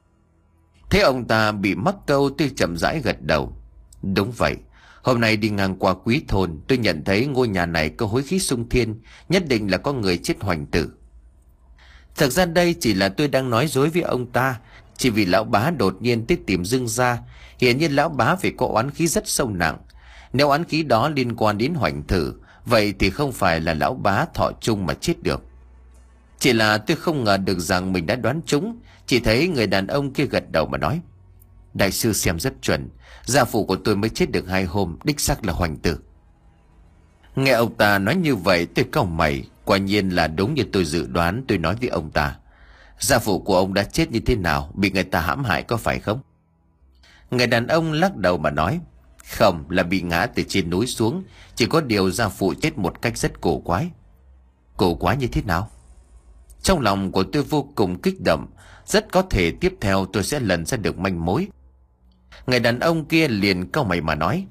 Thế ông ta bị mắc câu, tôi chậm rãi gật đầu: Đúng vậy. Hôm nay đi ngang qua Quý thôn, tôi nhận thấy ngôi nhà này có hối khí xung thiên, nhất định là có người chết hoành tử. Thật ra đây chỉ là tôi đang nói dối với ông ta, chỉ vì lão bá đột nhiên tới tìm Dương gia. Hiển nhiên lão bá phải có oán khí rất sâu nặng. Nếu oán khí đó liên quan đến hoành tử, vậy thì không phải là lão bá thọ chung mà chết được. Chỉ là tôi không ngờ được rằng mình đã đoán trúng. Chỉ thấy người đàn ông kia gật đầu mà nói: Đại sư xem rất chuẩn, gia phụ của tôi mới chết được hai hôm, đích xác là hoành tử. Nghe ông ta nói như vậy tôi cau mày. Quả nhiên là đúng như tôi dự đoán. Tôi nói với ông ta: Gia phụ của ông đã chết như thế nào, bị người ta hãm hại có phải không? Người đàn ông lắc đầu mà nói: Không, là bị ngã từ trên núi xuống. Chỉ có điều gia phụ chết một cách rất cổ quái. Cổ quái như thế nào? Trong lòng của tôi vô cùng kích động. Rất có thể tiếp theo tôi sẽ lần ra được manh mối. Người đàn ông kia liền cau mày mà nói: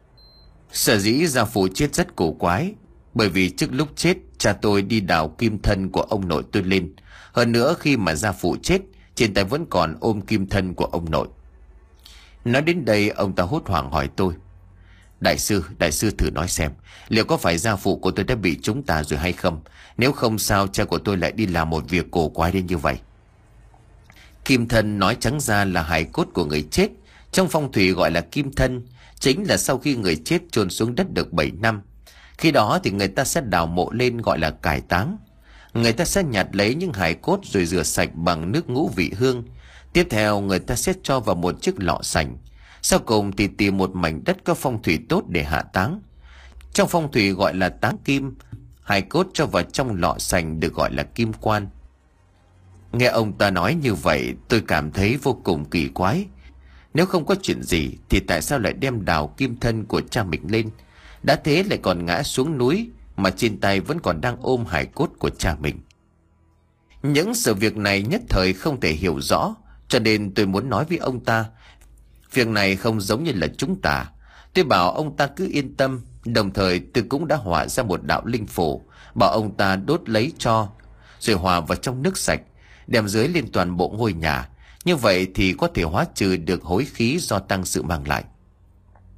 Sở dĩ gia phụ chết rất cổ quái, bởi vì trước lúc chết cha tôi đi đào kim thân của ông nội tôi lên. Hơn nữa khi mà gia phụ chết, trên tay vẫn còn ôm kim thân của ông nội. Nói đến đây ông ta hốt hoảng hỏi tôi: Đại sư, đại sư thử nói xem, liệu có phải gia phụ của tôi đã bị trúng tà rồi hay không? Nếu không sao cha của tôi lại đi làm một việc cổ quái đến như vậy? Kim thân nói trắng ra là hài cốt của người chết. Trong phong thủy gọi là kim thân. Chính là sau khi người chết chôn xuống đất được bảy năm. Khi đó thì người ta sẽ đào mộ lên gọi là cải táng. Người ta sẽ nhặt lấy những hài cốt rồi rửa sạch bằng nước ngũ vị hương. Tiếp theo người ta sẽ cho vào một chiếc lọ sành. Sau cùng thì tìm một mảnh đất có phong thủy tốt để hạ táng. Trong phong thủy gọi là táng kim. Hài cốt cho vào trong lọ sành được gọi là kim quan. Nghe ông ta nói như vậy tôi cảm thấy vô cùng kỳ quái. Nếu không có chuyện gì thì tại sao lại đem đào kim thân của cha mình lên? Đã thế lại còn ngã xuống núi mà trên tay vẫn còn đang ôm hài cốt của cha mình. Những sự việc này nhất thời không thể hiểu rõ, cho nên tôi muốn nói với ông ta. Việc này không giống như là chúng ta. Tôi bảo ông ta cứ yên tâm. Đồng thời tôi cũng đã họa ra một đạo linh phù, bảo ông ta đốt lấy tro rồi hòa vào trong nước sạch, đem dưới lên toàn bộ ngôi nhà. Như vậy thì có thể hóa trừ được hối khí do tang sự mang lại.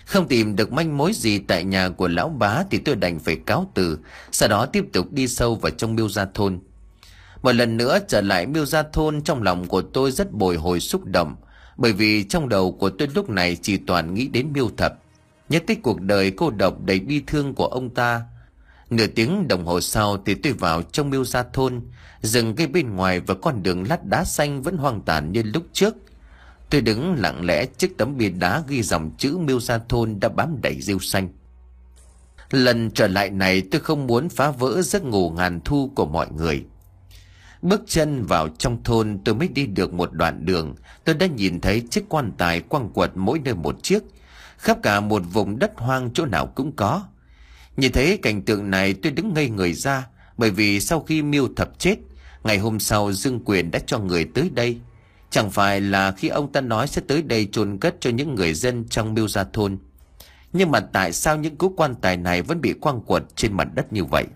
Không tìm được manh mối gì tại nhà của lão bá thì tôi đành phải cáo từ, sau đó tiếp tục đi sâu vào trong Miêu Gia thôn. Một lần nữa trở lại Miêu Gia thôn, trong lòng của tôi rất bồi hồi xúc động, bởi vì trong đầu của tôi lúc này chỉ toàn nghĩ đến Miêu Thập, nhớ tới cuộc đời cô độc đầy bi thương của ông ta. Nửa tiếng đồng hồ sau thì tôi vào trong Miêu Gia thôn. Rừng cây bên ngoài và con đường lát đá xanh vẫn hoang tàn như lúc trước. Tôi đứng lặng lẽ trước tấm bia đá ghi dòng chữ Miêu Gia thôn đã bám đầy rêu xanh. Lần trở lại này tôi không muốn phá vỡ giấc ngủ ngàn thu của mọi người. Bước chân vào trong thôn, tôi mới đi được một đoạn đường, tôi đã nhìn thấy chiếc quan tài quăng quật mỗi nơi một chiếc, khắp cả một vùng đất hoang chỗ nào cũng có. Nhìn thấy cảnh tượng này tôi đứng ngây người ra, bởi vì sau khi Miêu Thập chết, ngày hôm sau Dương Quyền đã cho người tới đây. Chẳng phải là khi ông ta nói sẽ tới đây chôn cất cho những người dân trong Miêu Gia thôn. Nhưng mà tại sao những cỗ quan tài này vẫn bị quăng quật trên mặt đất như vậy?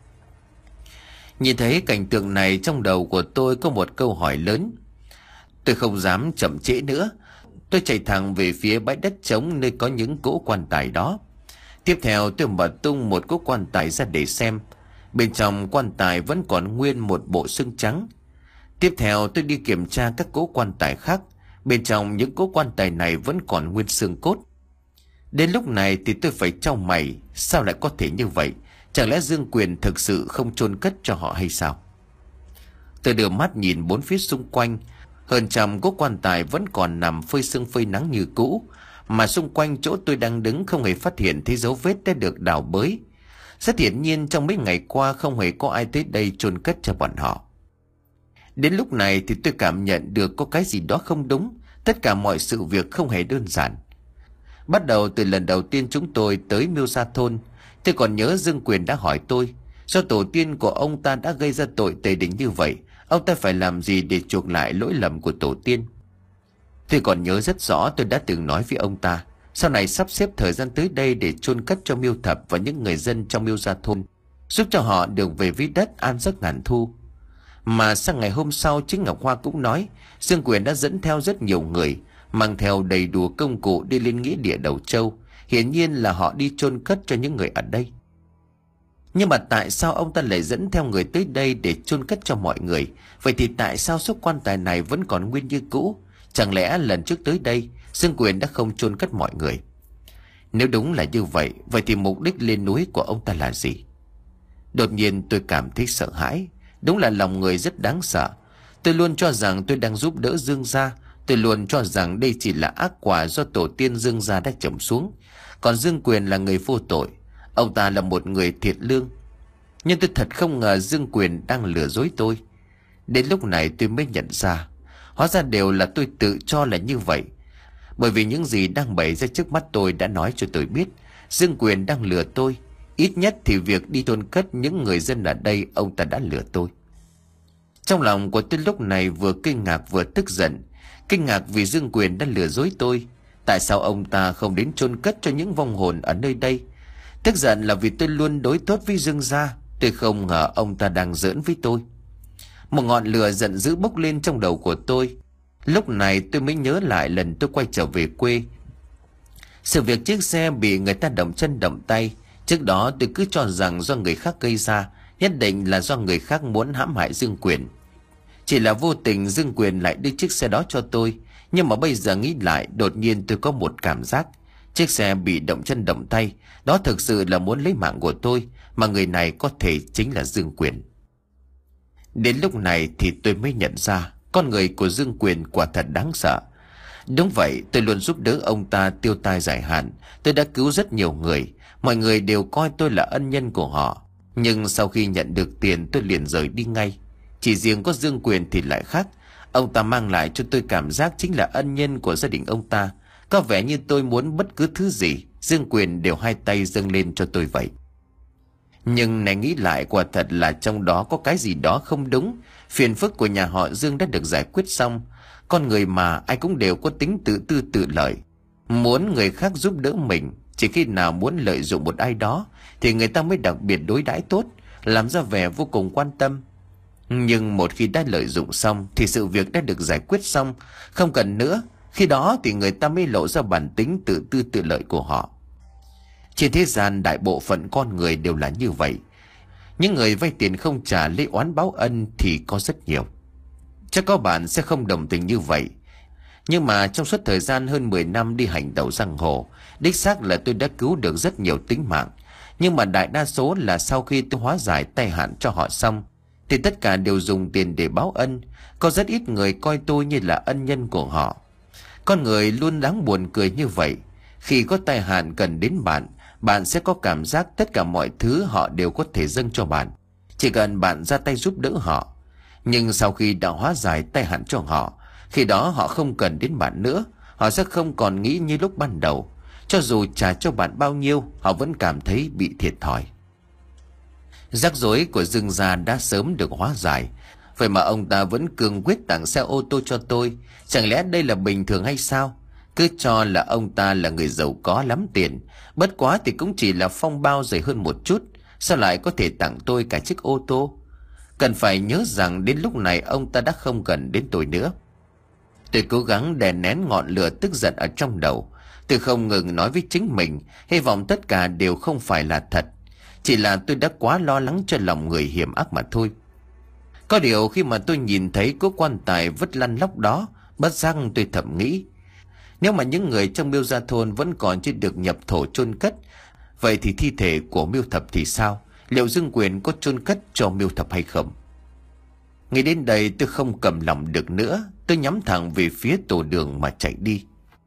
Nhìn thấy cảnh tượng này, trong đầu của tôi có một câu hỏi lớn. Tôi không dám chậm trễ nữa. Tôi chạy thẳng về phía bãi đất trống nơi có những cỗ quan tài đó. Tiếp theo tôi mở tung một cỗ quan tài ra để xem. Bên trong quan tài vẫn còn nguyên một bộ xương trắng. Tiếp theo tôi đi kiểm tra các cỗ quan tài khác. Bên trong những cỗ quan tài này vẫn còn nguyên xương cốt. Đến lúc này thì tôi phải chau mày. Sao lại có thể như vậy? Chẳng lẽ Dương Quyền thực sự không chôn cất cho họ hay sao? Tôi đưa mắt nhìn bốn phía xung quanh. Hơn trăm cỗ quan tài vẫn còn nằm phơi sương phơi nắng như cũ, mà xung quanh chỗ tôi đang đứng không hề phát hiện thấy dấu vết đã được đào bới. Rất hiển nhiên trong mấy ngày qua không hề có ai tới đây chôn cất cho bọn họ. Đến lúc này thì tôi cảm nhận được có cái gì đó không đúng. Tất cả mọi sự việc không hề đơn giản. Bắt đầu từ lần đầu tiên chúng tôi tới Miêu Gia thôn, tôi còn nhớ Dương Quyền đã hỏi tôi, do tổ tiên của ông ta đã gây ra tội tày đình như vậy, ông ta phải làm gì để chuộc lại lỗi lầm của tổ tiên. Tôi còn nhớ rất rõ tôi đã từng nói với ông ta, sau này sắp xếp thời gian tới đây để chôn cất cho Miêu Thập và những người dân trong Miêu Gia thôn, giúp cho họ được về với đất an giấc ngàn thu. Mà sang ngày hôm sau, chính Ngọc Hoa cũng nói Dương Quyền đã dẫn theo rất nhiều người, mang theo đầy đủ công cụ đi lên nghĩa địa Đầu Châu. Hiển nhiên là họ đi chôn cất cho những người ở đây. Nhưng mà tại sao ông ta lại dẫn theo người tới đây để chôn cất cho mọi người? Vậy thì tại sao số quan tài này vẫn còn nguyên như cũ? Chẳng lẽ lần trước tới đây Dương Quyền đã không chôn cất mọi người? Nếu đúng là như vậy, vậy thì mục đích lên núi của ông ta là gì? Đột nhiên tôi cảm thấy sợ hãi. Đúng là lòng người rất đáng sợ. Tôi luôn cho rằng tôi đang giúp đỡ Dương gia. Tôi luôn cho rằng đây chỉ là ác quả do tổ tiên Dương gia đã trồng xuống. Còn Dương Quyền là người vô tội, ông ta là một người thiện lương. Nhưng tôi thật không ngờ Dương Quyền đang lừa dối tôi. Đến lúc này tôi mới nhận ra, hóa ra đều là tôi tự cho là như vậy. Bởi vì những gì đang bày ra trước mắt tôi đã nói cho tôi biết Dương Quyền đang lừa tôi. Ít nhất thì việc đi chôn cất những người dân ở đây, ông ta đã lừa tôi. Trong lòng của tôi lúc này vừa kinh ngạc vừa tức giận. Kinh ngạc vì Dương Quyền đã lừa dối tôi. Tại sao ông ta không đến chôn cất cho những vong hồn ở nơi đây? Tức giận là vì tôi luôn đối tốt với Dương gia. Tôi không ngờ ông ta đang giỡn với tôi. Một ngọn lửa giận dữ bốc lên trong đầu của tôi. Lúc này tôi mới nhớ lại lần tôi quay trở về quê. Sự việc chiếc xe bị người ta động chân động tay. Trước đó tôi cứ cho rằng do người khác gây ra, nhất định là do người khác muốn hãm hại Dương Quyền. Chỉ là vô tình Dương Quyền lại đưa chiếc xe đó cho tôi. Nhưng mà bây giờ nghĩ lại, đột nhiên tôi có một cảm giác. Chiếc xe bị động chân động tay, đó thực sự là muốn lấy mạng của tôi. Mà người này có thể chính là Dương Quyền. Đến lúc này thì tôi mới nhận ra con người của Dương Quyền quả thật đáng sợ. Đúng vậy, tôi luôn giúp đỡ ông ta tiêu tai giải hạn. Tôi đã cứu rất nhiều người. Mọi người đều coi tôi là ân nhân của họ. Nhưng sau khi nhận được tiền tôi liền rời đi ngay. Chỉ riêng có Dương Quyền thì lại khác. Ông ta mang lại cho tôi cảm giác chính là ân nhân của gia đình ông ta. Có vẻ như tôi muốn bất cứ thứ gì, Dương Quyền đều hai tay dâng lên cho tôi vậy. Nhưng này nghĩ lại, quả thật là trong đó có cái gì đó không đúng. Phiền phức của nhà họ Dương đã được giải quyết xong. Con người mà ai cũng đều có tính tự tư tự lợi. Muốn người khác giúp đỡ mình, chỉ khi nào muốn lợi dụng một ai đó thì người ta mới đặc biệt đối đãi tốt, làm ra vẻ vô cùng quan tâm. Nhưng một khi đã lợi dụng xong thì sự việc đã được giải quyết xong, không cần nữa. Khi đó thì người ta mới lộ ra bản tính tự tư tự lợi của họ. Trên thế gian đại bộ phận con người đều là như vậy. Những người vay tiền không trả lấy oán báo ân thì có rất nhiều. Chắc có bạn sẽ không đồng tình như vậy. Nhưng mà trong suốt thời gian hơn mười năm đi hành tẩu giang hồ, đích xác là tôi đã cứu được rất nhiều tính mạng. Nhưng mà đại đa số là sau khi tôi hóa giải tai hạn cho họ xong thì tất cả đều dùng tiền để báo ân. Có rất ít người coi tôi như là ân nhân của họ. Con người luôn đáng buồn cười như vậy. Khi có tai hạn cần đến bạn, bạn sẽ có cảm giác tất cả mọi thứ họ đều có thể dâng cho bạn, chỉ cần bạn ra tay giúp đỡ họ. Nhưng sau khi đã hóa giải tai hạn cho họ, khi đó họ không cần đến bạn nữa. Họ sẽ không còn nghĩ như lúc ban đầu. Cho dù trả cho bạn bao nhiêu, họ vẫn cảm thấy bị thiệt thòi. Rắc rối của Dương gia đã sớm được hóa giải, vậy mà ông ta vẫn cương quyết tặng xe ô tô cho tôi. Chẳng lẽ đây là bình thường hay sao? Cứ cho là ông ta là người giàu có lắm tiền, bất quá thì cũng chỉ là phong bao dày hơn một chút, sao lại có thể tặng tôi cả chiếc ô tô? Cần phải nhớ rằng đến lúc này ông ta đã không cần đến tôi nữa. Tôi cố gắng đè nén ngọn lửa tức giận ở trong đầu. Tôi không ngừng nói với chính mình, hy vọng tất cả đều không phải là thật. Chỉ là tôi đã quá lo lắng cho lòng người hiểm ác mà thôi. Có điều khi mà tôi nhìn thấy cố quan tài vứt lăn lóc đó, bất giác tôi thầm nghĩ, nếu mà những người trong Miêu Gia thôn vẫn còn chưa được nhập thổ chôn cất, vậy thì thi thể của Miêu Thập thì sao? Liệu Dương Quyền có chôn cất cho Miêu Thập hay không? Nghĩ đến đây tôi không cầm lòng được nữa. Tôi nhắm thẳng về phía tổ đường mà chạy đi.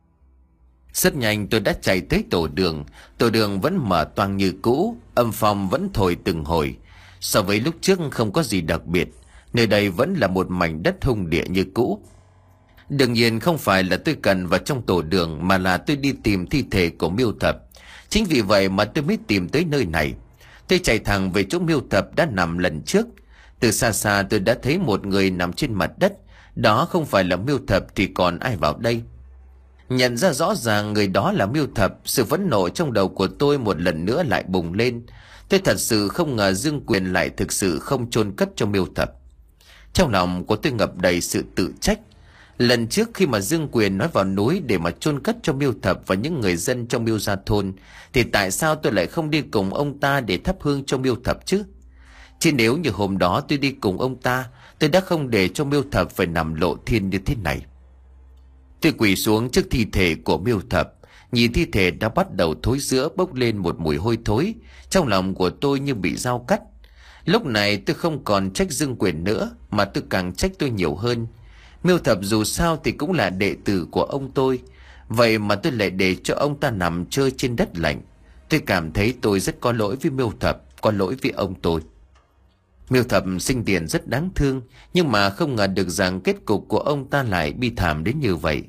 Rất nhanh tôi đã chạy tới tổ đường. Tổ đường vẫn mở toang như cũ, âm phong vẫn thổi từng hồi. So với lúc trước không có gì đặc biệt. Nơi đây vẫn là một mảnh đất hung địa như cũ. Đương nhiên không phải là tôi cần vào trong tổ đường, mà là tôi đi tìm thi thể của Miêu Thập. Chính vì vậy mà tôi mới tìm tới nơi này. Tôi chạy thẳng về chỗ Miêu Thập đã nằm lần trước. Từ xa xa tôi đã thấy một người nằm trên mặt đất. Đó không phải là Miêu Thập thì còn ai vào đây? Nhận ra rõ ràng người đó là Miêu Thập, sự phẫn nộ trong đầu của tôi một lần nữa lại bùng lên. Tôi thật sự không ngờ Dương Quyền lại thực sự không chôn cất cho Miêu Thập. Trong lòng của tôi ngập đầy sự tự trách. Lần trước khi mà Dương Quyền nói vào núi để mà chôn cất cho Miêu Thập và những người dân trong Miêu Gia thôn, thì tại sao tôi lại không đi cùng ông ta để thắp hương cho Miêu Thập chứ? Chứ nếu như hôm đó tôi đi cùng ông ta, tôi đã không để cho Miêu Thập phải nằm lộ thiên như thế này. Tôi quỳ xuống trước thi thể của Miêu Thập, nhìn thi thể đã bắt đầu thối rữa, bốc lên một mùi hôi thối. Trong lòng của tôi như bị dao cắt. Lúc này tôi không còn trách Dương Quyền nữa, mà tôi càng trách tôi nhiều hơn. Miêu Thập dù sao thì cũng là đệ tử của ông tôi, vậy mà tôi lại để cho ông ta nằm chơi trên đất lạnh. Tôi cảm thấy tôi rất có lỗi với Miêu Thập, có lỗi với ông tôi. Miêu Thập sinh tiền rất đáng thương, nhưng mà không ngờ được rằng kết cục của ông ta lại bi thảm đến như vậy.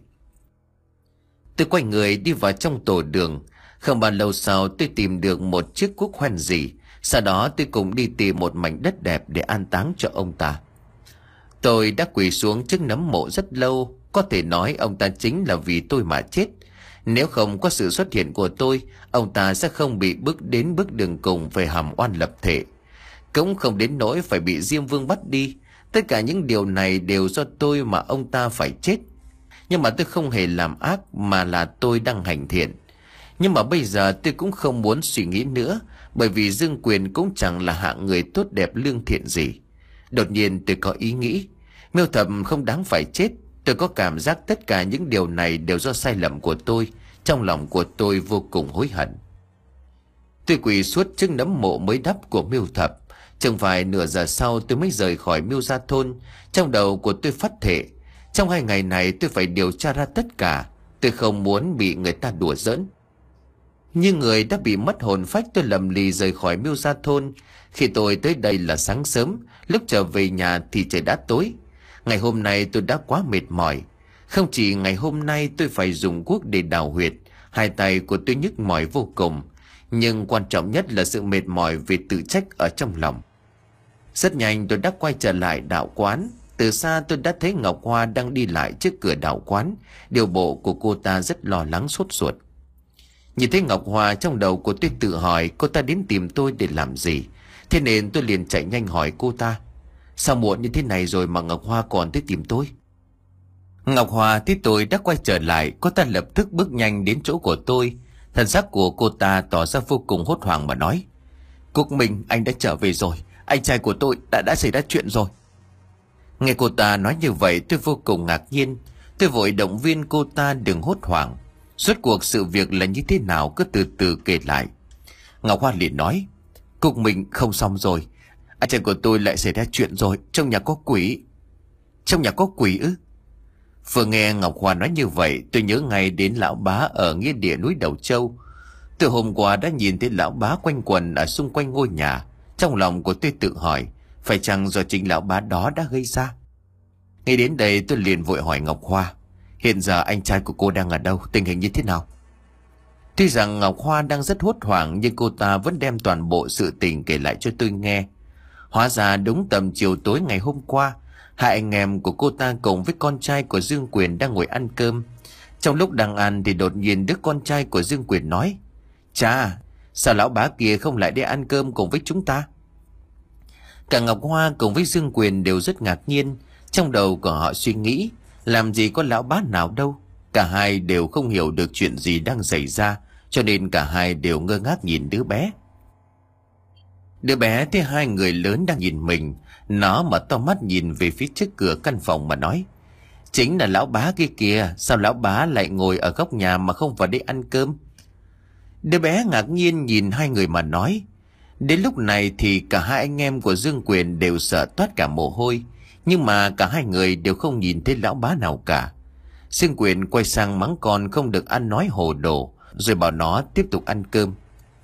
Tôi quay người đi vào trong tổ đường. Không bao lâu sau tôi tìm được một chiếc cuốc hoen rỉ. Sau đó tôi cùng đi tìm một mảnh đất đẹp để an táng cho ông ta. Tôi đã quỳ xuống trước nấm mộ rất lâu. Có thể nói ông ta chính là vì tôi mà chết. Nếu không có sự xuất hiện của tôi, ông ta sẽ không bị bước đến bước đường cùng về hàm oan lập thể, cũng không đến nỗi phải bị Diêm Vương bắt đi. Tất cả những điều này đều do tôi mà ông ta phải chết. Nhưng mà tôi không hề làm ác, mà là tôi đang hành thiện. Nhưng mà bây giờ tôi cũng không muốn suy nghĩ nữa, bởi vì Dương Quyền cũng chẳng là hạng người tốt đẹp lương thiện gì. Đột nhiên tôi có ý nghĩ, Miêu Thập không đáng phải chết. Tôi có cảm giác tất cả những điều này đều do sai lầm của tôi. Trong lòng của tôi vô cùng hối hận. Tôi quỳ suốt trước nấm mộ mới đắp của Miêu Thập. Chừng vài nửa giờ sau tôi mới rời khỏi Miêu Gia thôn. Trong đầu của tôi phát thệ, trong hai ngày này tôi phải điều tra ra tất cả. Tôi không muốn bị người ta đùa giỡn. Như người đã bị mất hồn phách, tôi lầm lì rời khỏi Miêu Gia thôn. Khi tôi tới đây là sáng sớm, lúc trở về nhà thì trời đã tối. Ngày hôm nay tôi đã quá mệt mỏi. Không chỉ ngày hôm nay tôi phải dùng cuốc để đào huyệt, hai tay của tôi nhức mỏi vô cùng. Nhưng quan trọng nhất là sự mệt mỏi vì tự trách ở trong lòng. Rất nhanh tôi đã quay trở lại đạo quán. Từ xa tôi đã thấy Ngọc Hoa đang đi lại trước cửa đạo quán. Điều bộ của cô ta rất lo lắng sốt ruột. Nhìn thấy Ngọc Hoa, trong đầu của tôi tự hỏi cô ta đến tìm tôi để làm gì. Thế nên tôi liền chạy nhanh hỏi cô ta, sao muộn như thế này rồi mà Ngọc Hoa còn tới tìm tôi? Ngọc Hoa thấy tôi đã quay trở lại, cô ta lập tức bước nhanh đến chỗ của tôi. Thần sắc của cô ta tỏ ra vô cùng hốt hoảng mà nói: Quốc Minh, anh đã trở về rồi. Anh trai của tôi đã đã xảy ra chuyện rồi. Nghe cô ta nói như vậy, tôi vô cùng ngạc nhiên. Tôi vội động viên cô ta đừng hốt hoảng. Suốt cuộc sự việc là như thế nào cứ từ từ kể lại. Ngọc Hoa liền nói: Cục mình không xong rồi. Anh trai của tôi lại xảy ra chuyện rồi. Trong nhà có quỷ. Trong nhà có quỷ ư? Vừa nghe Ngọc Hoa nói như vậy, tôi nhớ ngay đến lão bá ở nghĩa địa núi Đầu Châu. Từ hôm qua đã nhìn thấy lão bá quanh quẩn ở xung quanh ngôi nhà. Trong lòng của tôi tự hỏi, phải chăng do chính lão bá đó đã gây ra? Ngay đến đây tôi liền vội hỏi Ngọc Hoa: Hiện giờ anh trai của cô đang ở đâu? Tình hình như thế nào? Tuy rằng Ngọc Hoa đang rất hốt hoảng, nhưng cô ta vẫn đem toàn bộ sự tình kể lại cho tôi nghe. Hóa ra đúng tầm chiều tối ngày hôm qua, hai anh em của cô ta cùng với con trai của Dương Quyền đang ngồi ăn cơm. Trong lúc đang ăn thì đột nhiên đứa con trai của Dương Quyền nói: Cha, sao lão bá kia không lại đi ăn cơm cùng với chúng ta? Cả Ngọc Hoa cùng với Dương Quyền đều rất ngạc nhiên. Trong đầu của họ suy nghĩ, làm gì có lão bá nào đâu. Cả hai đều không hiểu được chuyện gì đang xảy ra, cho nên cả hai đều ngơ ngác nhìn đứa bé. Đứa bé thấy hai người lớn đang nhìn mình, nó mở to mắt nhìn về phía trước cửa căn phòng mà nói: Chính là lão bá kia kìa, sao lão bá lại ngồi ở góc nhà mà không vào đây ăn cơm? Đứa bé ngạc nhiên nhìn hai người mà nói. Đến lúc này thì cả hai anh em của Dương Quyền đều sợ toát cả mồ hôi, nhưng mà cả hai người đều không nhìn thấy lão bá nào cả. Dương Quyền quay sang mắng con không được ăn nói hồ đồ, rồi bảo nó tiếp tục ăn cơm.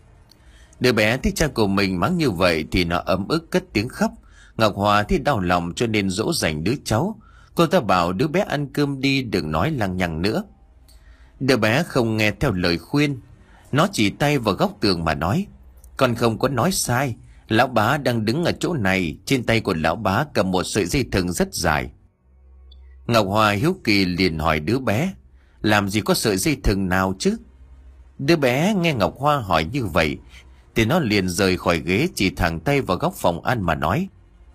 Đứa bé thấy cha của mình mắng như vậy thì nó ấm ức cất tiếng khóc. Ngọc Hòa thì đau lòng cho nên dỗ dành đứa cháu. Cô ta bảo đứa bé ăn cơm đi, đừng nói lằng nhằng nữa. Đứa bé không nghe theo lời khuyên, nó chỉ tay vào góc tường mà nói: Con không có nói sai, lão bá đang đứng ở chỗ này. Trên tay của lão bá cầm một sợi dây thừng rất dài. Ngọc Hòa hiếu kỳ liền hỏi đứa bé: Làm gì có sợi dây thừng nào chứ? Đứa bé nghe Ngọc Hoa hỏi như vậy thì nó liền rời khỏi ghế, chỉ thẳng tay vào góc phòng ăn mà nói: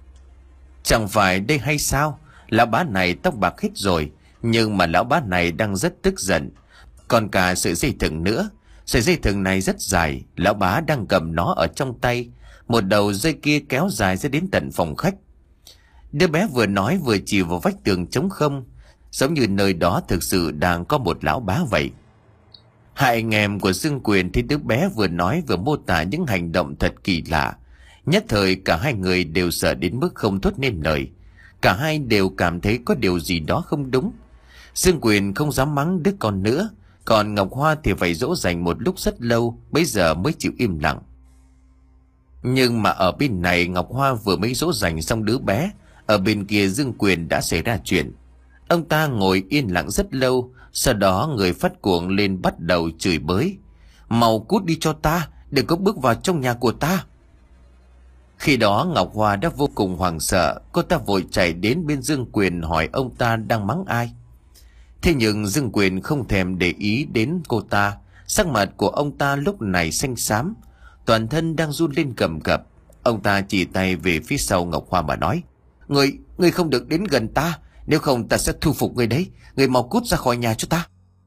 Chẳng phải đây hay sao? Lão bá này tóc bạc hết rồi, nhưng mà lão bá này đang rất tức giận. Còn cả sợi dây thừng nữa. Sợi dây thừng này rất dài, lão bá đang cầm nó ở trong tay. Một đầu dây kia kéo dài ra đến tận phòng khách. Đứa bé vừa nói vừa chỉ vào vách tường trống không, giống như nơi đó thực sự đang có một lão bá vậy. Hai anh em của Dương Quyền thấy đứa bé vừa nói vừa mô tả những hành động thật kỳ lạ. Nhất thời cả hai người đều sợ đến mức không thốt nên lời. Cả hai đều cảm thấy có điều gì đó không đúng. Dương Quyền không dám mắng đứa con nữa, còn Ngọc Hoa thì phải dỗ dành một lúc rất lâu, bây giờ mới chịu im lặng. Nhưng mà ở bên này Ngọc Hoa vừa mới dỗ dành xong đứa bé, ở bên kia Dương Quyền đã xảy ra chuyện. Ông ta ngồi yên lặng rất lâu, sau đó người phát cuồng lên bắt đầu chửi bới: Mau cút đi cho ta, đừng có bước vào trong nhà của ta. Khi đó Ngọc Hoa đã vô cùng hoảng sợ, cô ta vội chạy đến bên Dương Quyền hỏi ông ta đang mắng ai. Thế nhưng Dương Quyền không thèm để ý đến cô ta. Sắc mặt của ông ta lúc này xanh xám, toàn thân đang run lên cầm cập. Ông ta chỉ tay về phía sau Ngọc Hoa mà nói: Người, người không được đến gần ta, nếu không ta sẽ thu phục người đấy. Người mau cút ra khỏi nhà cho ta.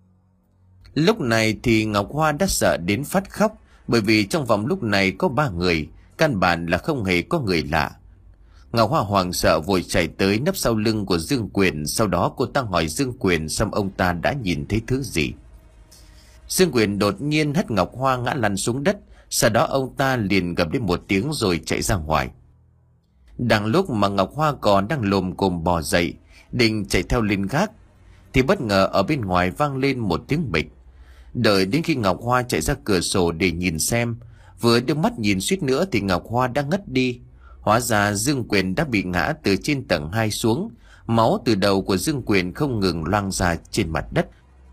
Lúc này thì Ngọc Hoa đã sợ đến phát khóc, bởi vì trong vòng lúc này có ba người, căn bản là không hề có người lạ. Ngọc Hoa hoảng sợ vội chạy tới nấp sau lưng của Dương Quyền. Sau đó cô ta hỏi Dương Quyền xem ông ta đã nhìn thấy thứ gì. Dương Quyền đột nhiên hất Ngọc Hoa ngã lăn xuống đất. Sau đó ông ta liền gầm lên một tiếng rồi chạy ra ngoài. Đang lúc mà Ngọc Hoa còn đang lồm cồm bò dậy định chạy theo lên gác thì bất ngờ ở bên ngoài vang lên một tiếng bịch. Đợi đến khi Ngọc Hoa chạy ra cửa sổ để nhìn xem, vừa đưa mắt nhìn suýt nữa thì Ngọc Hoa đã ngất đi. Hóa ra Dương Quyền đã bị ngã từ trên tầng hai xuống, máu từ đầu của Dương Quyền không ngừng loang ra trên mặt đất.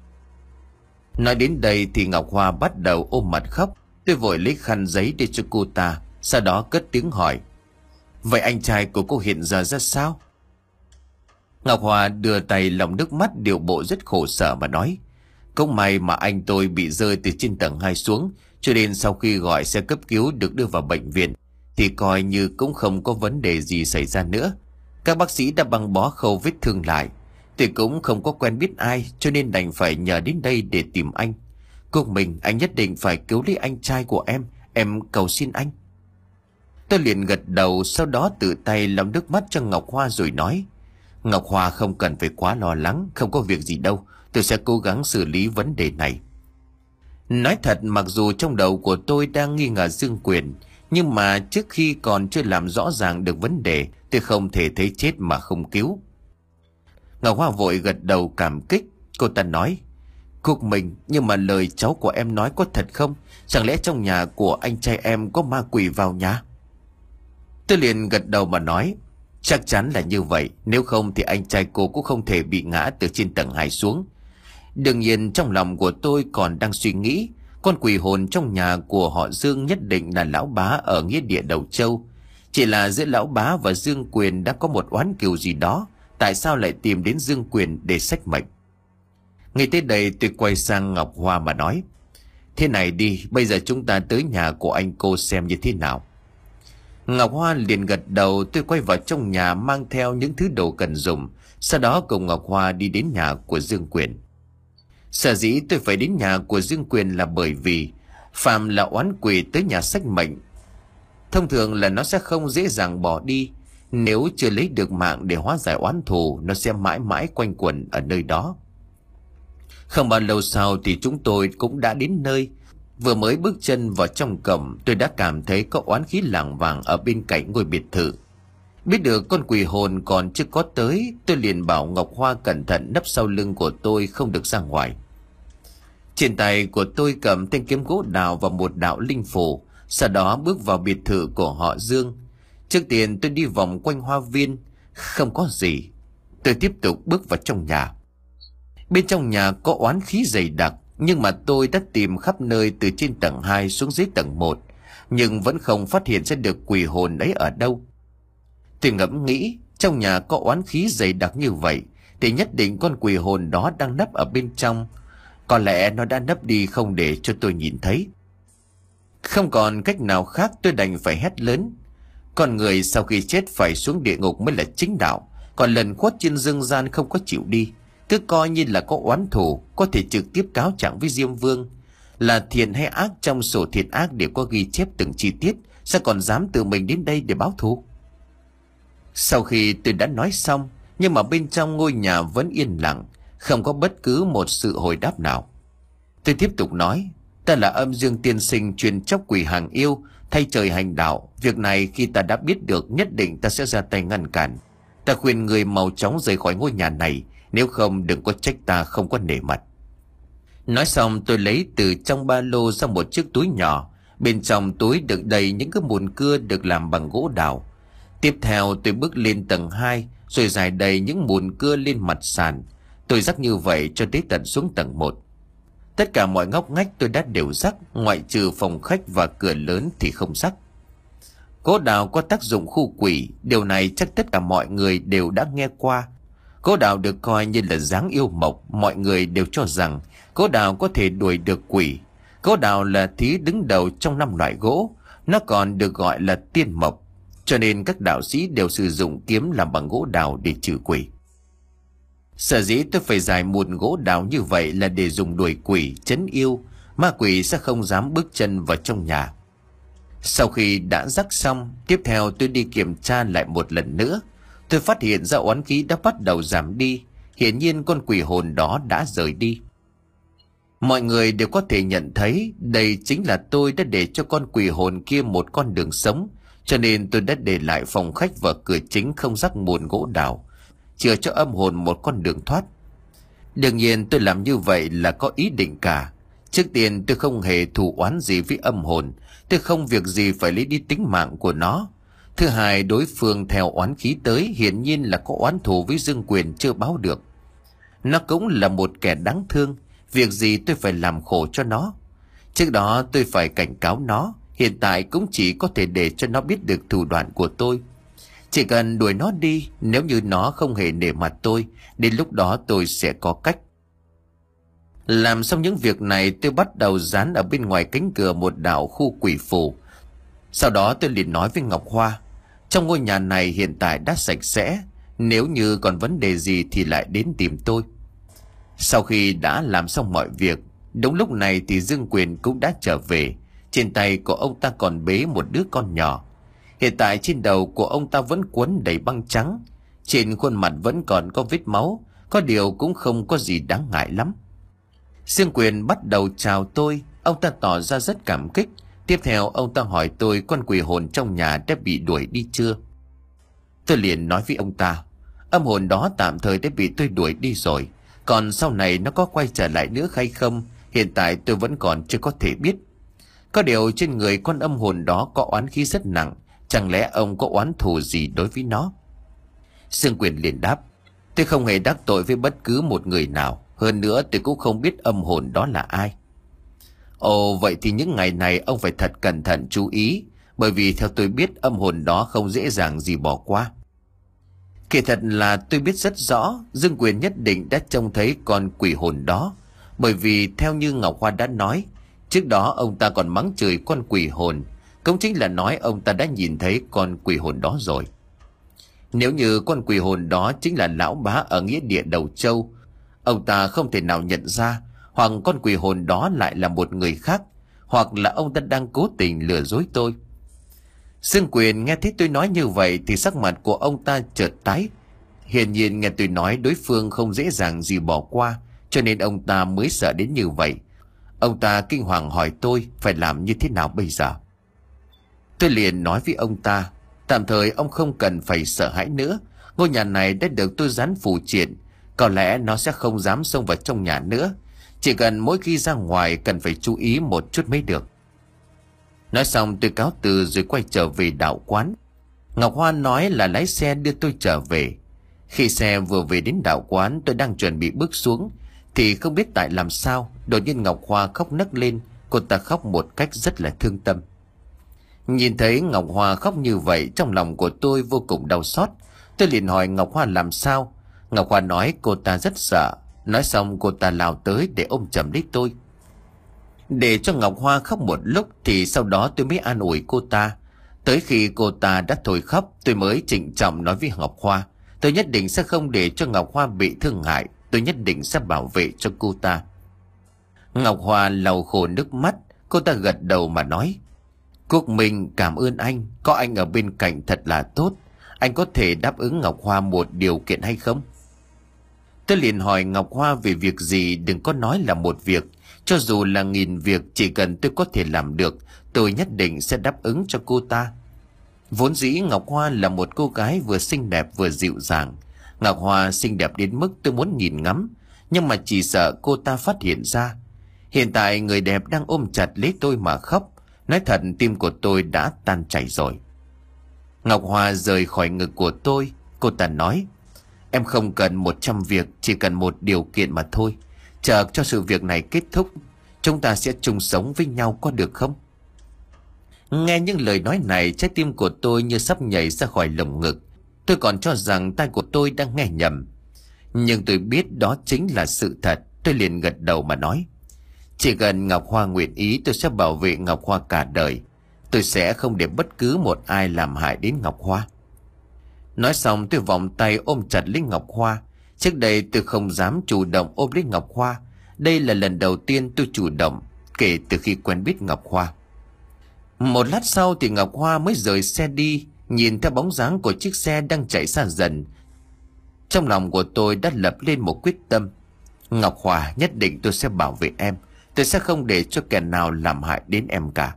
Nói đến đây thì Ngọc Hoa bắt đầu ôm mặt khóc. Tôi vội lấy khăn giấy để cho cô ta, sau đó cất tiếng hỏi: Vậy anh trai của cô hiện giờ ra sao? Ngọc Hoa đưa tay lau nước mắt, điệu bộ rất khổ sở mà nói: Cũng may mà anh tôi bị rơi từ trên tầng hai xuống, cho nên sau khi gọi xe cấp cứu được đưa vào bệnh viện thì coi như cũng không có vấn đề gì xảy ra nữa. Các bác sĩ đã băng bó khâu vết thương lại. Tôi cũng không có quen biết ai, cho nên đành phải nhờ đến đây để tìm anh. Cúc Minh, anh nhất định phải cứu lấy anh trai của em. Em cầu xin anh. Tôi liền gật đầu, sau đó tự tay lau nước mắt cho Ngọc Hoa rồi nói: Ngọc Hoa không cần phải quá lo lắng, không có việc gì đâu. Tôi sẽ cố gắng xử lý vấn đề này. Nói thật, mặc dù trong đầu của tôi đang nghi ngờ Dương Quyền, nhưng mà trước khi còn chưa làm rõ ràng được vấn đề, tôi không thể thấy chết mà không cứu. Ngọc Hoa vội gật đầu cảm kích. Cô ta nói: Cúc Minh, nhưng mà lời cháu của em nói có thật không? Chẳng lẽ trong nhà của anh trai em có ma quỷ vào nhà? Tôi liền gật đầu mà nói: Chắc chắn là như vậy. Nếu không thì anh trai cô cũng không thể bị ngã từ trên tầng hai xuống. Đương nhiên trong lòng của tôi còn đang suy nghĩ, con quỷ hồn trong nhà của họ Dương nhất định là lão bá ở nghĩa địa Đầu Châu. Chỉ là giữa lão bá và Dương Quyền đã có một oán cừu gì đó, tại sao lại tìm đến Dương Quyền để xách mệnh? Ngay tới đây tôi quay sang Ngọc Hoa mà nói: Thế này đi, bây giờ chúng ta tới nhà của anh cô xem như thế nào. Ngọc Hoa liền gật đầu. Tôi quay vào trong nhà mang theo những thứ đồ cần dùng, sau đó cùng Ngọc Hoa đi đến nhà của Dương Quyền. Sở dĩ tôi phải đến nhà của Dương Quyền là bởi vì phàm là oán quỷ tới nhà xách mệnh, thông thường là nó sẽ không dễ dàng bỏ đi. Nếu chưa lấy được mạng để hóa giải oán thù, nó sẽ mãi mãi quanh quẩn ở nơi đó. Không bao lâu sau thì chúng tôi cũng đã đến nơi. Vừa mới bước chân vào trong cổng, tôi đã cảm thấy có oán khí lảng vảng ở bên cạnh ngôi biệt thự. Biết được con quỷ hồn còn chưa có tới, tôi liền bảo Ngọc Hoa cẩn thận nấp sau lưng của tôi, không được ra ngoài. Trên tay của tôi cầm thanh kiếm gỗ đào và một đạo linh phù, sau đó bước vào biệt thự của họ Dương. Trước tiên tôi đi vòng quanh hoa viên, không có gì. Tôi tiếp tục bước vào trong nhà. Bên trong nhà có oán khí dày đặc, nhưng mà tôi đã tìm khắp nơi từ trên tầng hai xuống dưới tầng một, nhưng vẫn không phát hiện ra được quỷ hồn ấy ở đâu. Tôi ngẫm nghĩ, trong nhà có oán khí dày đặc như vậy thì nhất định con quỷ hồn đó đang nấp ở bên trong. Có lẽ nó đã nấp đi không để cho tôi nhìn thấy. Không còn cách nào khác, tôi đành phải hét lớn: Con người sau khi chết phải xuống địa ngục mới là chính đạo, còn lần khuất trên dương gian không có chịu đi. Cứ coi như là có oán thù, có thể trực tiếp cáo trạng với Diêm Vương. Là thiện hay ác trong sổ thiện ác đều có ghi chép từng chi tiết, sao còn dám tự mình đến đây để báo thù? Sau khi tôi đã nói xong, nhưng mà bên trong ngôi nhà vẫn yên lặng, không có bất cứ một sự hồi đáp nào. Tôi tiếp tục nói: Ta là Âm Dương tiên sinh truyền chóc quỷ hàng yêu, thay trời hành đạo. Việc này khi ta đã biết được, nhất định ta sẽ ra tay ngăn cản. Ta khuyên người mau chóng rời khỏi ngôi nhà này, nếu không đừng có trách ta không có nể mặt. Nói xong tôi lấy từ trong ba lô ra một chiếc túi nhỏ. Bên trong túi đựng đầy những cái mùn cưa được làm bằng gỗ đào. Tiếp theo tôi bước lên tầng hai, rồi rải đầy những mùn cưa lên mặt sàn. Tôi rắc như vậy cho tới tận xuống tầng một. Tất cả mọi ngóc ngách tôi đã đều rắc, ngoại trừ phòng khách và cửa lớn thì không rắc. Gỗ đào có tác dụng khu quỷ, điều này chắc tất cả mọi người đều đã nghe qua. Gỗ đào được coi như là dáng yêu mộc, mọi người đều cho rằng gỗ đào có thể đuổi được quỷ. Gỗ đào là thí đứng đầu trong năm loại gỗ, nó còn được gọi là tiên mộc, cho nên các đạo sĩ đều sử dụng kiếm làm bằng gỗ đào để trừ quỷ. Sở dĩ tôi phải giải mùn gỗ đào như vậy là để dùng đuổi quỷ, trấn yêu, ma quỷ sẽ không dám bước chân vào trong nhà. Sau khi đã rắc xong, tiếp theo tôi đi kiểm tra lại một lần nữa. Tôi phát hiện ra oán khí đã bắt đầu giảm đi, hiển nhiên con quỷ hồn đó đã rời đi. Mọi người đều có thể nhận thấy đây chính là tôi đã để cho con quỷ hồn kia một con đường sống, cho nên tôi đã để lại phòng khách và cửa chính không rắc mùn gỗ đào, chừa cho âm hồn một con đường thoát. Đương nhiên tôi làm như vậy là có ý định cả. Trước tiên tôi không hề thù oán gì với âm hồn, tôi không việc gì phải lấy đi tính mạng của nó. Thứ hai, đối phương theo oán khí tới hiển nhiên là có oán thù với Dương Quyền chưa báo được. Nó cũng là một kẻ đáng thương, việc gì tôi phải làm khổ cho nó. Trước đó tôi phải cảnh cáo nó, hiện tại cũng chỉ có thể để cho nó biết được thủ đoạn của tôi. Chỉ cần đuổi nó đi, nếu như nó không hề nể mặt tôi, đến lúc đó tôi sẽ có cách. Làm xong những việc này, tôi bắt đầu dán ở bên ngoài cánh cửa một đạo khu quỷ phù. Sau đó tôi liền nói với Ngọc Hoa: Trong ngôi nhà này hiện tại đã sạch sẽ, Nếu như còn vấn đề gì thì lại đến tìm tôi. Sau khi đã làm xong mọi việc, đúng lúc này thì Dương Quyền cũng đã trở về. Trên tay của ông ta còn bế một đứa con nhỏ. Hiện tại trên đầu của ông ta vẫn quấn đầy băng trắng. Trên khuôn mặt vẫn còn có vết máu, có điều cũng không có gì đáng ngại lắm. Dương Quyền bắt đầu chào tôi. Ông ta tỏ ra rất cảm kích. Tiếp theo ông ta hỏi tôi con quỷ hồn trong nhà đã bị đuổi đi chưa. Tôi liền nói với ông ta, âm hồn đó tạm thời đã bị tôi đuổi đi rồi. Còn sau này nó có quay trở lại nữa hay không, hiện tại tôi vẫn còn chưa có thể biết. Có điều trên người con âm hồn đó có oán khí rất nặng. Chẳng lẽ ông có oán thù gì đối với nó? Dương Quyền liền đáp, tôi không hề đắc tội với bất cứ một người nào. Hơn nữa tôi cũng không biết âm hồn đó là ai. Ồ, vậy thì những ngày này ông phải thật cẩn thận chú ý. Bởi vì theo tôi biết âm hồn đó không dễ dàng gì bỏ qua. Kỳ thật là tôi biết rất rõ Dương Quyền nhất định đã trông thấy con quỷ hồn đó. Bởi vì theo như Ngọc Hoa đã nói, trước đó ông ta còn mắng chửi con quỷ hồn. Cũng chính là nói ông ta đã nhìn thấy con quỷ hồn đó rồi. Nếu như con quỷ hồn đó chính là lão bá ở nghĩa địa Đầu Châu, ông ta không thể nào nhận ra. Hoặc con quỷ hồn đó lại là một người khác, hoặc là ông ta đang cố tình lừa dối tôi. Dương Quyền nghe thấy tôi nói như vậy thì sắc mặt của ông ta chợt tái. Hiển nhiên nghe tôi nói đối phương không dễ dàng gì bỏ qua, cho nên ông ta mới sợ đến như vậy. Ông ta kinh hoàng hỏi tôi phải làm như thế nào bây giờ. Tôi liền nói với ông ta, tạm thời ông không cần phải sợ hãi nữa. Ngôi nhà này đã được tôi dán phù triện, có lẽ nó sẽ không dám xông vào trong nhà nữa. Chỉ cần mỗi khi ra ngoài cần phải chú ý một chút mới được. Nói xong tôi cáo từ rồi quay trở về đạo quán. Ngọc Hoa nói là lái xe đưa tôi trở về. Khi xe vừa về đến đạo quán, tôi đang chuẩn bị bước xuống thì không biết tại làm sao đột nhiên Ngọc Hoa khóc nấc lên. Cô ta khóc một cách rất là thương tâm. Nhìn thấy Ngọc Hoa khóc như vậy, trong lòng của tôi vô cùng đau xót. Tôi liền hỏi Ngọc Hoa làm sao. Ngọc Hoa nói cô ta rất sợ. Nói xong cô ta lao tới để ôm chầm lấy tôi. Để cho Ngọc Hoa khóc một lúc thì sau đó tôi mới an ủi cô ta. Tới khi cô ta đã thôi khóc, tôi mới trịnh trọng nói với Ngọc Hoa, tôi nhất định sẽ không để cho Ngọc Hoa bị thương hại. Tôi nhất định sẽ bảo vệ cho cô ta. Ngọc Hoa lau khô nước mắt. Cô ta gật đầu mà nói, Quốc Minh cảm ơn anh. Có anh ở bên cạnh thật là tốt. Anh có thể đáp ứng Ngọc Hoa một điều kiện hay không? Tôi liền hỏi Ngọc Hoa về việc gì. Đừng có nói là một việc. Cho dù là nghìn việc, chỉ cần tôi có thể làm được, tôi nhất định sẽ đáp ứng cho cô ta. Vốn dĩ Ngọc Hoa là một cô gái vừa xinh đẹp vừa dịu dàng. Ngọc Hoa xinh đẹp đến mức tôi muốn nhìn ngắm, nhưng mà chỉ sợ cô ta phát hiện ra. Hiện tại người đẹp đang ôm chặt lấy tôi mà khóc. Nói thật tim của tôi đã tan chảy rồi. Ngọc Hoa rời khỏi ngực của tôi. Cô ta nói, em không cần một trăm việc, chỉ cần một điều kiện mà thôi. Chờ cho sự việc này kết thúc, chúng ta sẽ chung sống với nhau, có được không? Nghe những lời nói này, trái tim của tôi như sắp nhảy ra khỏi lồng ngực. Tôi còn cho rằng tai của tôi đang nghe nhầm, nhưng tôi biết đó chính là sự thật. Tôi liền gật đầu mà nói, chỉ cần Ngọc Hoa nguyện ý, tôi sẽ bảo vệ Ngọc Hoa cả đời. Tôi sẽ không để bất cứ một ai làm hại đến Ngọc Hoa. Nói xong tôi vòng tay ôm chặt lấy Ngọc Hoa. Trước đây tôi không dám chủ động ôm lấy Ngọc Hoa. Đây là lần đầu tiên tôi chủ động kể từ khi quen biết Ngọc Hoa. Một lát sau thì Ngọc Hoa mới rời xe đi. Nhìn theo bóng dáng của chiếc xe đang chạy xa dần, trong lòng của tôi đã lập lên một quyết tâm. Ngọc Hoa, nhất định tôi sẽ bảo vệ em. Tôi sẽ không để cho kẻ nào làm hại đến em cả.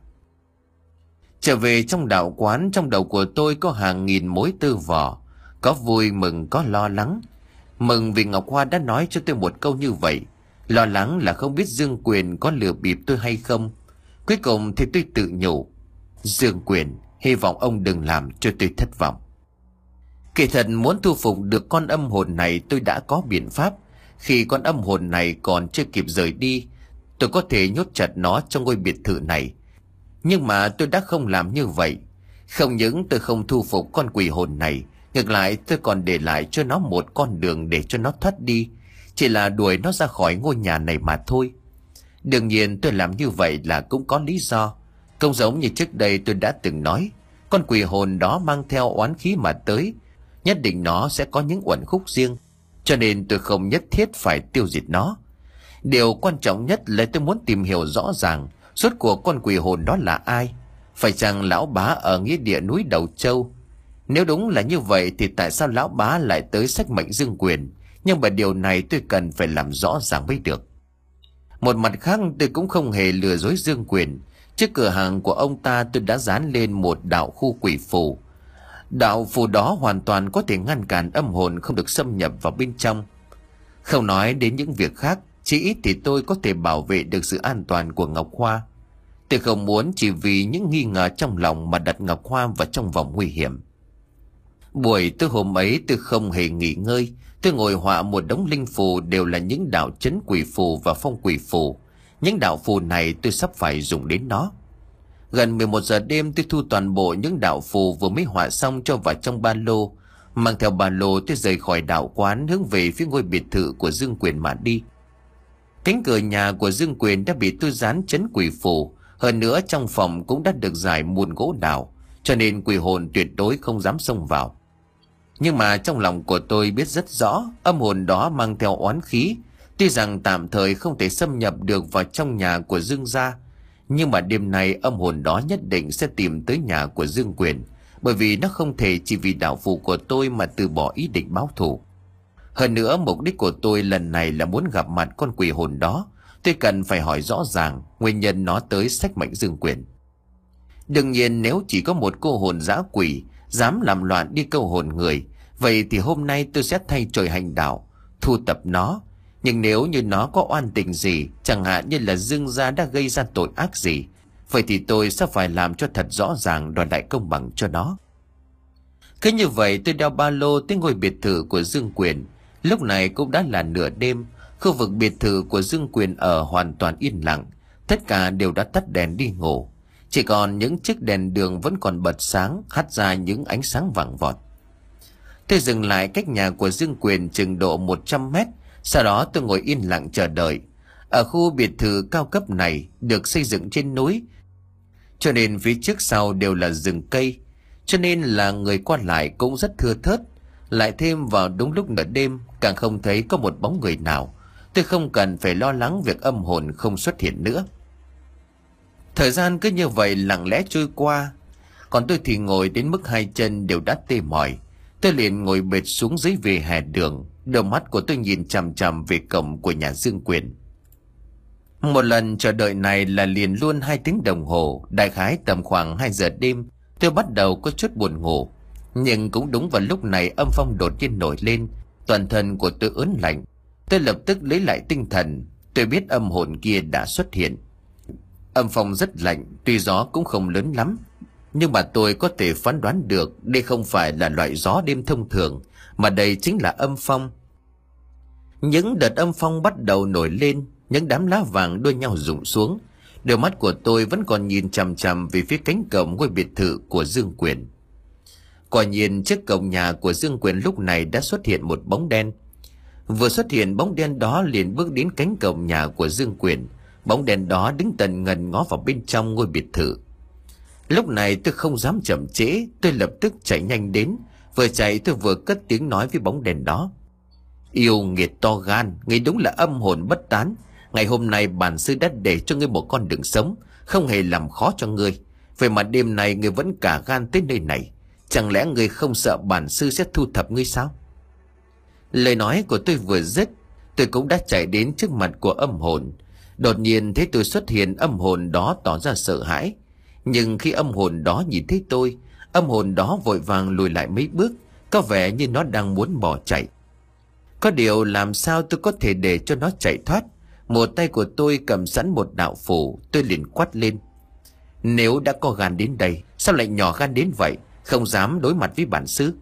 Trở về trong đạo quán, trong đầu của tôi có hàng nghìn mối tư vỏ. Có vui mừng, có lo lắng. Mừng vì Ngọc Hoa đã nói cho tôi một câu như vậy. Lo lắng là không biết Dương Quyền có lừa bịp tôi hay không. Cuối cùng thì tôi tự nhủ, Dương Quyền, hy vọng ông đừng làm cho tôi thất vọng. Kỳ thật muốn thu phục được con âm hồn này tôi đã có biện pháp. Khi con âm hồn này còn chưa kịp rời đi, tôi có thể nhốt chặt nó trong ngôi biệt thự này. Nhưng mà tôi đã không làm như vậy. Không những tôi không thu phục con quỷ hồn này, ngược lại tôi còn để lại cho nó một con đường để cho nó thoát đi. Chỉ là đuổi nó ra khỏi ngôi nhà này mà thôi. Đương nhiên tôi làm như vậy là cũng có lý do. Không giống như trước đây tôi đã từng nói, con quỷ hồn đó mang theo oán khí mà tới. nhất định nó sẽ có những uẩn khúc riêng, cho nên tôi không nhất thiết phải tiêu diệt nó. Điều quan trọng nhất là tôi muốn tìm hiểu rõ ràng rốt cuộc con quỷ hồn đó là ai. Phải chăng lão bá ở nghĩa địa núi Đầu Châu? Nếu đúng là như vậy thì tại sao lão bá lại tới sách mệnh Dương Quyền? Nhưng mà điều này tôi cần phải làm rõ ràng mới được. Một mặt khác, tôi cũng không hề lừa dối Dương Quyền. Trước cửa hàng của ông ta tôi đã dán lên một đạo khu quỷ phù. Đạo phù đó hoàn toàn có thể ngăn cản âm hồn không được xâm nhập vào bên trong. Không nói đến những việc khác, chỉ ít thì tôi có thể bảo vệ được sự an toàn của Ngọc Hoa. Tôi không muốn chỉ vì những nghi ngờ trong lòng mà đặt Ngọc Hoa vào trong vòng nguy hiểm. Buổi tối hôm ấy tôi không hề nghỉ ngơi. Tôi ngồi họa một đống linh phù, đều là những đạo chấn quỷ phù và phong quỷ phù. Những đạo phù này tôi sắp phải dùng đến nó. Gần mười một giờ đêm tôi thu toàn bộ những đạo phù vừa mới họa xong cho vào trong ba lô. Mang theo ba lô tôi rời khỏi đạo quán, hướng về phía ngôi biệt thự của Dương Quyền mà đi. Cánh cửa nhà của Dương Quyền đã bị tôi dán chấn quỷ phù. Hơn nữa trong phòng cũng đã được rải mùn gỗ đào, cho nên quỷ hồn tuyệt đối không dám xông vào. Nhưng mà trong lòng của tôi biết rất rõ, âm hồn đó mang theo oán khí. Tuy rằng tạm thời không thể xâm nhập được vào trong nhà của Dương gia, nhưng mà đêm nay âm hồn đó nhất định sẽ tìm tới nhà của Dương Quyền, bởi vì nó không thể chỉ vì đạo phù của tôi mà từ bỏ ý định báo thù. Hơn nữa mục đích của tôi lần này là muốn gặp mặt con quỷ hồn đó. Tôi cần phải hỏi rõ ràng nguyên nhân nó tới sách mệnh Dương Quyền. Đương nhiên nếu chỉ có một cô hồn dã quỷ dám làm loạn đi câu hồn người, vậy thì hôm nay tôi sẽ thay trời hành đạo, thu tập nó. Nhưng nếu như nó có oan tình gì, chẳng hạn như là Dương gia đã gây ra tội ác gì, vậy thì tôi sẽ phải làm cho thật rõ ràng, đòi lại công bằng cho nó. Cứ như vậy tôi đeo ba lô tới ngôi biệt thự của Dương Quyền. Lúc này cũng đã là nửa đêm. Khu vực biệt thự của Dương Quyền ở hoàn toàn yên lặng. Tất cả đều đã tắt đèn đi ngủ. Chỉ còn những chiếc đèn đường vẫn còn bật sáng, hắt ra những ánh sáng vàng vọt. Tôi dừng lại cách nhà của Dương Quyền chừng độ một trăm mét. Sau đó tôi ngồi yên lặng chờ đợi. Ở khu biệt thự cao cấp này được xây dựng trên núi, cho nên phía trước sau đều là rừng cây, cho nên là người qua lại cũng rất thưa thớt. Lại thêm vào đúng lúc nửa đêm, càng không thấy có một bóng người nào. Tôi không cần phải lo lắng việc âm hồn không xuất hiện nữa. Thời gian cứ như vậy lặng lẽ trôi qua. Còn tôi thì ngồi đến mức hai chân đều đã tê mỏi. Tôi liền ngồi bệt xuống dưới vỉa hè đường. Đôi mắt của tôi nhìn chằm chằm về cổng của nhà Dương Quyền. Một lần chờ đợi này là liền luôn hai tiếng đồng hồ. Đại khái tầm khoảng hai giờ đêm, tôi bắt đầu có chút buồn ngủ. Nhưng cũng đúng vào lúc này âm phong đột nhiên nổi lên. Toàn thân của tôi ớn lạnh. Tôi lập tức lấy lại tinh thần. Tôi biết âm hồn kia đã xuất hiện. Âm phong rất lạnh, tuy gió cũng không lớn lắm, nhưng mà tôi có thể phán đoán được đây không phải là loại gió đêm thông thường, mà đây chính là âm phong. Những đợt âm phong bắt đầu nổi lên, những đám lá vàng đua nhau rụng xuống. Đôi mắt của tôi vẫn còn nhìn chằm chằm về phía cánh cổng ngôi biệt thự của Dương Quyền. Quả nhiên trước cổng nhà của Dương Quyền lúc này đã xuất hiện một bóng đen. Vừa xuất hiện, bóng đen đó liền bước đến cánh cổng nhà của Dương Quyền. Bóng đen đó đứng tần ngần ngó vào bên trong ngôi biệt thự. Lúc này tôi không dám chậm trễ, tôi lập tức chạy nhanh đến. Vừa chạy tôi vừa cất tiếng nói với bóng đèn đó: Yêu nghiệt to gan, ngươi đúng là âm hồn bất tán. Ngày hôm nay bản sư đã để cho ngươi một con đường sống, không hề làm khó cho ngươi. Vậy mà đêm nay ngươi vẫn cả gan tới nơi này. Chẳng lẽ ngươi không sợ bản sư sẽ thu thập ngươi sao? Lời nói của tôi vừa dứt, tôi cũng đã chạy đến trước mặt của âm hồn. Đột nhiên thấy tôi xuất hiện, âm hồn đó tỏ ra sợ hãi. Nhưng khi âm hồn đó nhìn thấy tôi, âm hồn đó vội vàng lùi lại mấy bước, có vẻ như nó đang muốn bỏ chạy. Có điều làm sao tôi có thể để cho nó chạy thoát? Một tay của tôi cầm sẵn một đạo phù, tôi liền quát lên: Nếu đã có gan đến đây, sao lại nhỏ gan đến vậy, không dám đối mặt với bản sư?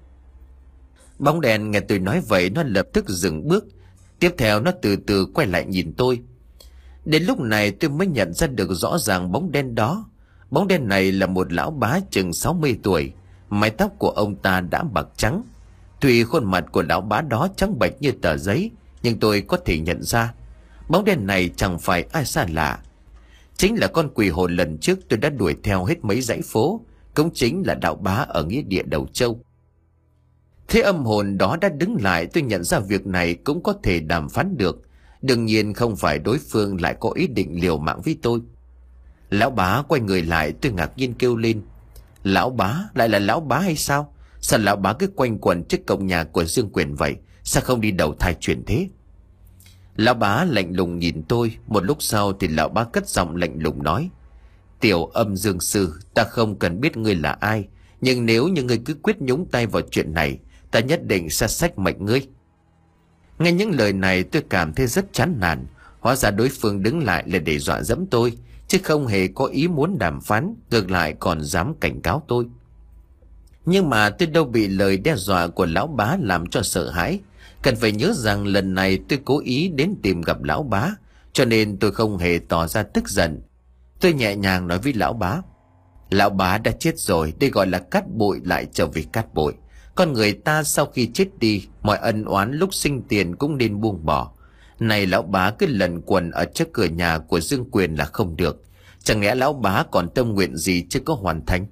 Bóng đèn nghe tôi nói vậy, nó lập tức dừng bước. Tiếp theo nó từ từ quay lại nhìn tôi. Đến lúc này tôi mới nhận ra được rõ ràng bóng đen đó. Bóng đen này là một lão bá chừng sáu mươi tuổi. Mái tóc của ông ta đã bạc trắng. Tuy khuôn mặt của lão bá đó trắng bệch như tờ giấy, nhưng tôi có thể nhận ra bóng đen này chẳng phải ai xa lạ. Chính là con quỷ hồn lần trước tôi đã đuổi theo hết mấy dãy phố, cũng chính là đạo bá ở nghĩa địa Đầu Châu. Thế âm hồn đó đã đứng lại, tôi nhận ra việc này cũng có thể đàm phán được. Đương nhiên không phải đối phương lại có ý định liều mạng với tôi. Lão bá quay người lại, tôi ngạc nhiên kêu lên. Lão bá? Lại là lão bá hay sao? Sao lão bá cứ quanh quẩn trước cổng nhà của Dương Quyền vậy? Sao không đi đầu thai chuyển thế? Lão bá lạnh lùng nhìn tôi. Một lúc sau thì lão bá cất giọng lạnh lùng nói. Tiểu Âm Dương Sư, ta không cần biết ngươi là ai, nhưng nếu như ngươi cứ quyết nhúng tay vào chuyện này, ta nhất định sẽ xách mệnh ngươi. Nghe những lời này tôi cảm thấy rất chán nản. Hóa ra đối phương đứng lại là để dọa dẫm tôi, chứ không hề có ý muốn đàm phán, ngược lại còn dám cảnh cáo tôi. Nhưng mà tôi đâu bị lời đe dọa của lão bá làm cho sợ hãi. Cần phải nhớ rằng lần này tôi cố ý đến tìm gặp lão bá, cho nên tôi không hề tỏ ra tức giận. Tôi nhẹ nhàng nói với lão bá. Lão bá đã chết rồi, đây gọi là cát bụi lại trở về cát bụi. Con người ta sau khi chết đi, mọi ân oán lúc sinh tiền cũng nên buông bỏ. Này lão bá cứ lẩn quẩn ở trước cửa nhà của Dương Quyền là không được. Chẳng lẽ lão bá còn tâm nguyện gì chưa có hoàn thành?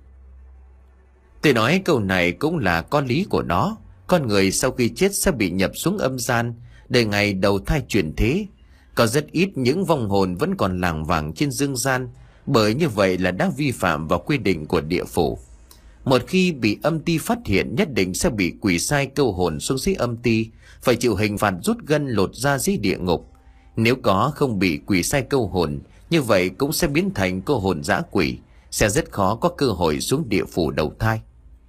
Tôi nói câu này cũng là có lý của nó. Con người sau khi chết sẽ bị nhập xuống âm gian, đời ngày đầu thai chuyển thế. Có rất ít những vong hồn vẫn còn lảng vảng trên dương gian, bởi như vậy là đã vi phạm vào quy định của địa phủ. Một khi bị âm ty phát hiện, nhất định sẽ bị quỷ sai câu hồn xuống dưới âm ty, phải chịu hình phạt rút gân lột da dưới địa ngục. Nếu có không bị quỷ sai câu hồn, như vậy cũng sẽ biến thành câu hồn dã quỷ, sẽ rất khó có cơ hội xuống địa phủ đầu thai.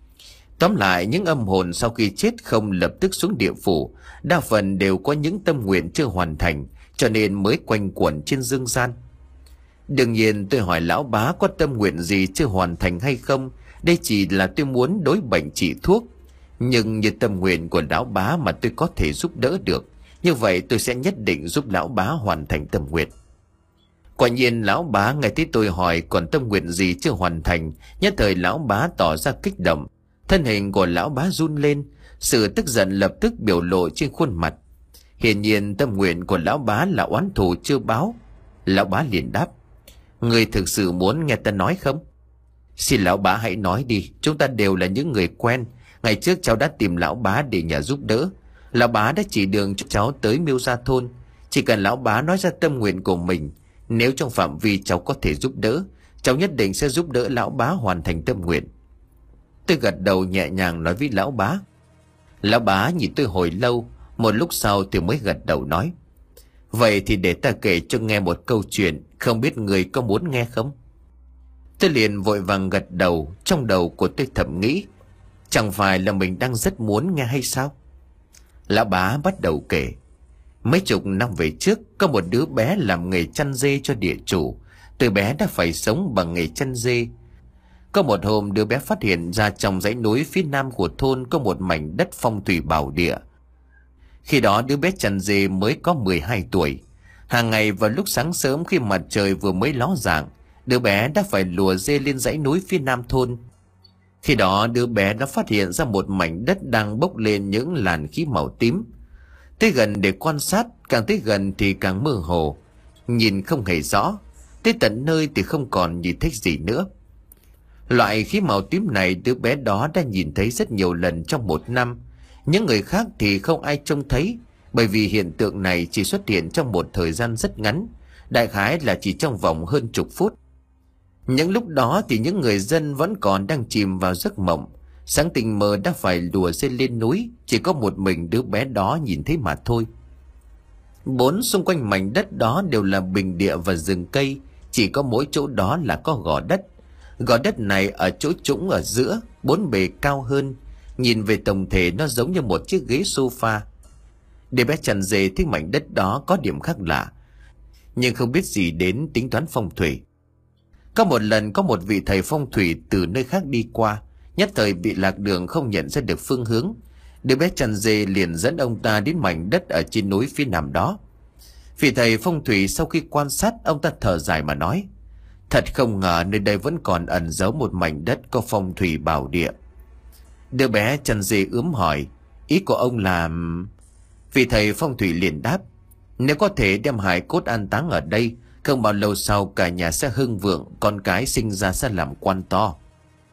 Tóm lại, những âm hồn sau khi chết không lập tức xuống địa phủ, đa phần đều có những tâm nguyện chưa hoàn thành, cho nên mới quanh quẩn trên dương gian. Đương nhiên tôi hỏi lão bá có tâm nguyện gì chưa hoàn thành hay không. Đây chỉ là tôi muốn đối bệnh trị thuốc. Nhưng như tâm nguyện của lão bá mà tôi có thể giúp đỡ được, như vậy tôi sẽ nhất định giúp lão bá hoàn thành tâm nguyện. Quả nhiên lão bá nghe thấy tôi hỏi còn tâm nguyện gì chưa hoàn thành, nhất thời lão bá tỏ ra kích động. Thân hình của lão bá run lên, sự tức giận lập tức biểu lộ trên khuôn mặt. Hiển nhiên tâm nguyện của lão bá là oán thù chưa báo. Lão bá liền đáp. Người thực sự muốn nghe ta nói không? Xin lão bá hãy nói đi, chúng ta đều là những người quen. Ngày trước cháu đã tìm lão bá để nhờ giúp đỡ. Lão bá đã chỉ đường cho cháu tới Miêu Gia Thôn. Chỉ cần lão bá nói ra tâm nguyện của mình, nếu trong phạm vi cháu có thể giúp đỡ, cháu nhất định sẽ giúp đỡ lão bá hoàn thành tâm nguyện. Tôi gật đầu nhẹ nhàng nói với lão bá. Lão bá nhìn tôi hồi lâu, một lúc sau thì mới gật đầu nói. Vậy thì để ta kể cho nghe một câu chuyện, không biết người có muốn nghe không? Tôi liền vội vàng gật đầu. Trong đầu của tôi thầm nghĩ, chẳng phải là mình đang rất muốn nghe hay sao? Lão bá bắt đầu kể. Mấy chục năm về trước, có một đứa bé làm nghề chăn dê cho địa chủ. Từ bé đã phải sống bằng nghề chăn dê. Có một hôm đứa bé phát hiện ra trong dãy núi phía nam của thôn có một mảnh đất phong thủy bảo địa. Khi đó đứa bé chăn dê mới có mười hai tuổi. Hàng ngày vào lúc sáng sớm khi mặt trời vừa mới ló dạng, đứa bé đã phải lùa dê lên dãy núi phía nam thôn. Khi đó đứa bé đã phát hiện ra một mảnh đất đang bốc lên những làn khí màu tím. Tới gần để quan sát, càng tới gần thì càng mơ hồ, nhìn không hề rõ. Tới tận nơi thì không còn nhìn thấy gì nữa. Loại khí màu tím này đứa bé đó đã nhìn thấy rất nhiều lần trong một năm. Những người khác thì không ai trông thấy, bởi vì hiện tượng này chỉ xuất hiện trong một thời gian rất ngắn, đại khái là chỉ trong vòng hơn chục phút. Những lúc đó thì những người dân vẫn còn đang chìm vào giấc mộng. Sáng tình mơ đã phải lùa dê lên núi, chỉ có một mình đứa bé đó nhìn thấy mà thôi. Bốn xung quanh mảnh đất đó đều là bình địa và rừng cây, chỉ có mỗi chỗ đó là có gò đất. Gò đất này ở chỗ trũng ở giữa, bốn bề cao hơn. Nhìn về tổng thể nó giống như một chiếc ghế sofa. Đứa bé chăn dê thấy mảnh đất đó có điểm khác lạ, nhưng không biết gì đến tính toán phong thủy. Có một lần có một vị thầy phong thủy từ nơi khác đi qua, nhất thời bị lạc đường không nhận ra được phương hướng. Đứa bé chăn dê liền dẫn ông ta đến mảnh đất ở trên núi phía nam đó. Vị thầy phong thủy sau khi quan sát, ông ta thở dài mà nói: Thật không ngờ nơi đây vẫn còn ẩn giấu một mảnh đất có phong thủy bảo địa. Đứa bé chăn dê ướm hỏi: Ý của ông là... Vị thầy phong thủy liền đáp: Nếu có thể đem hài cốt an táng ở đây, không bao lâu sau cả nhà sẽ hưng vượng, con cái sinh ra sẽ làm quan to.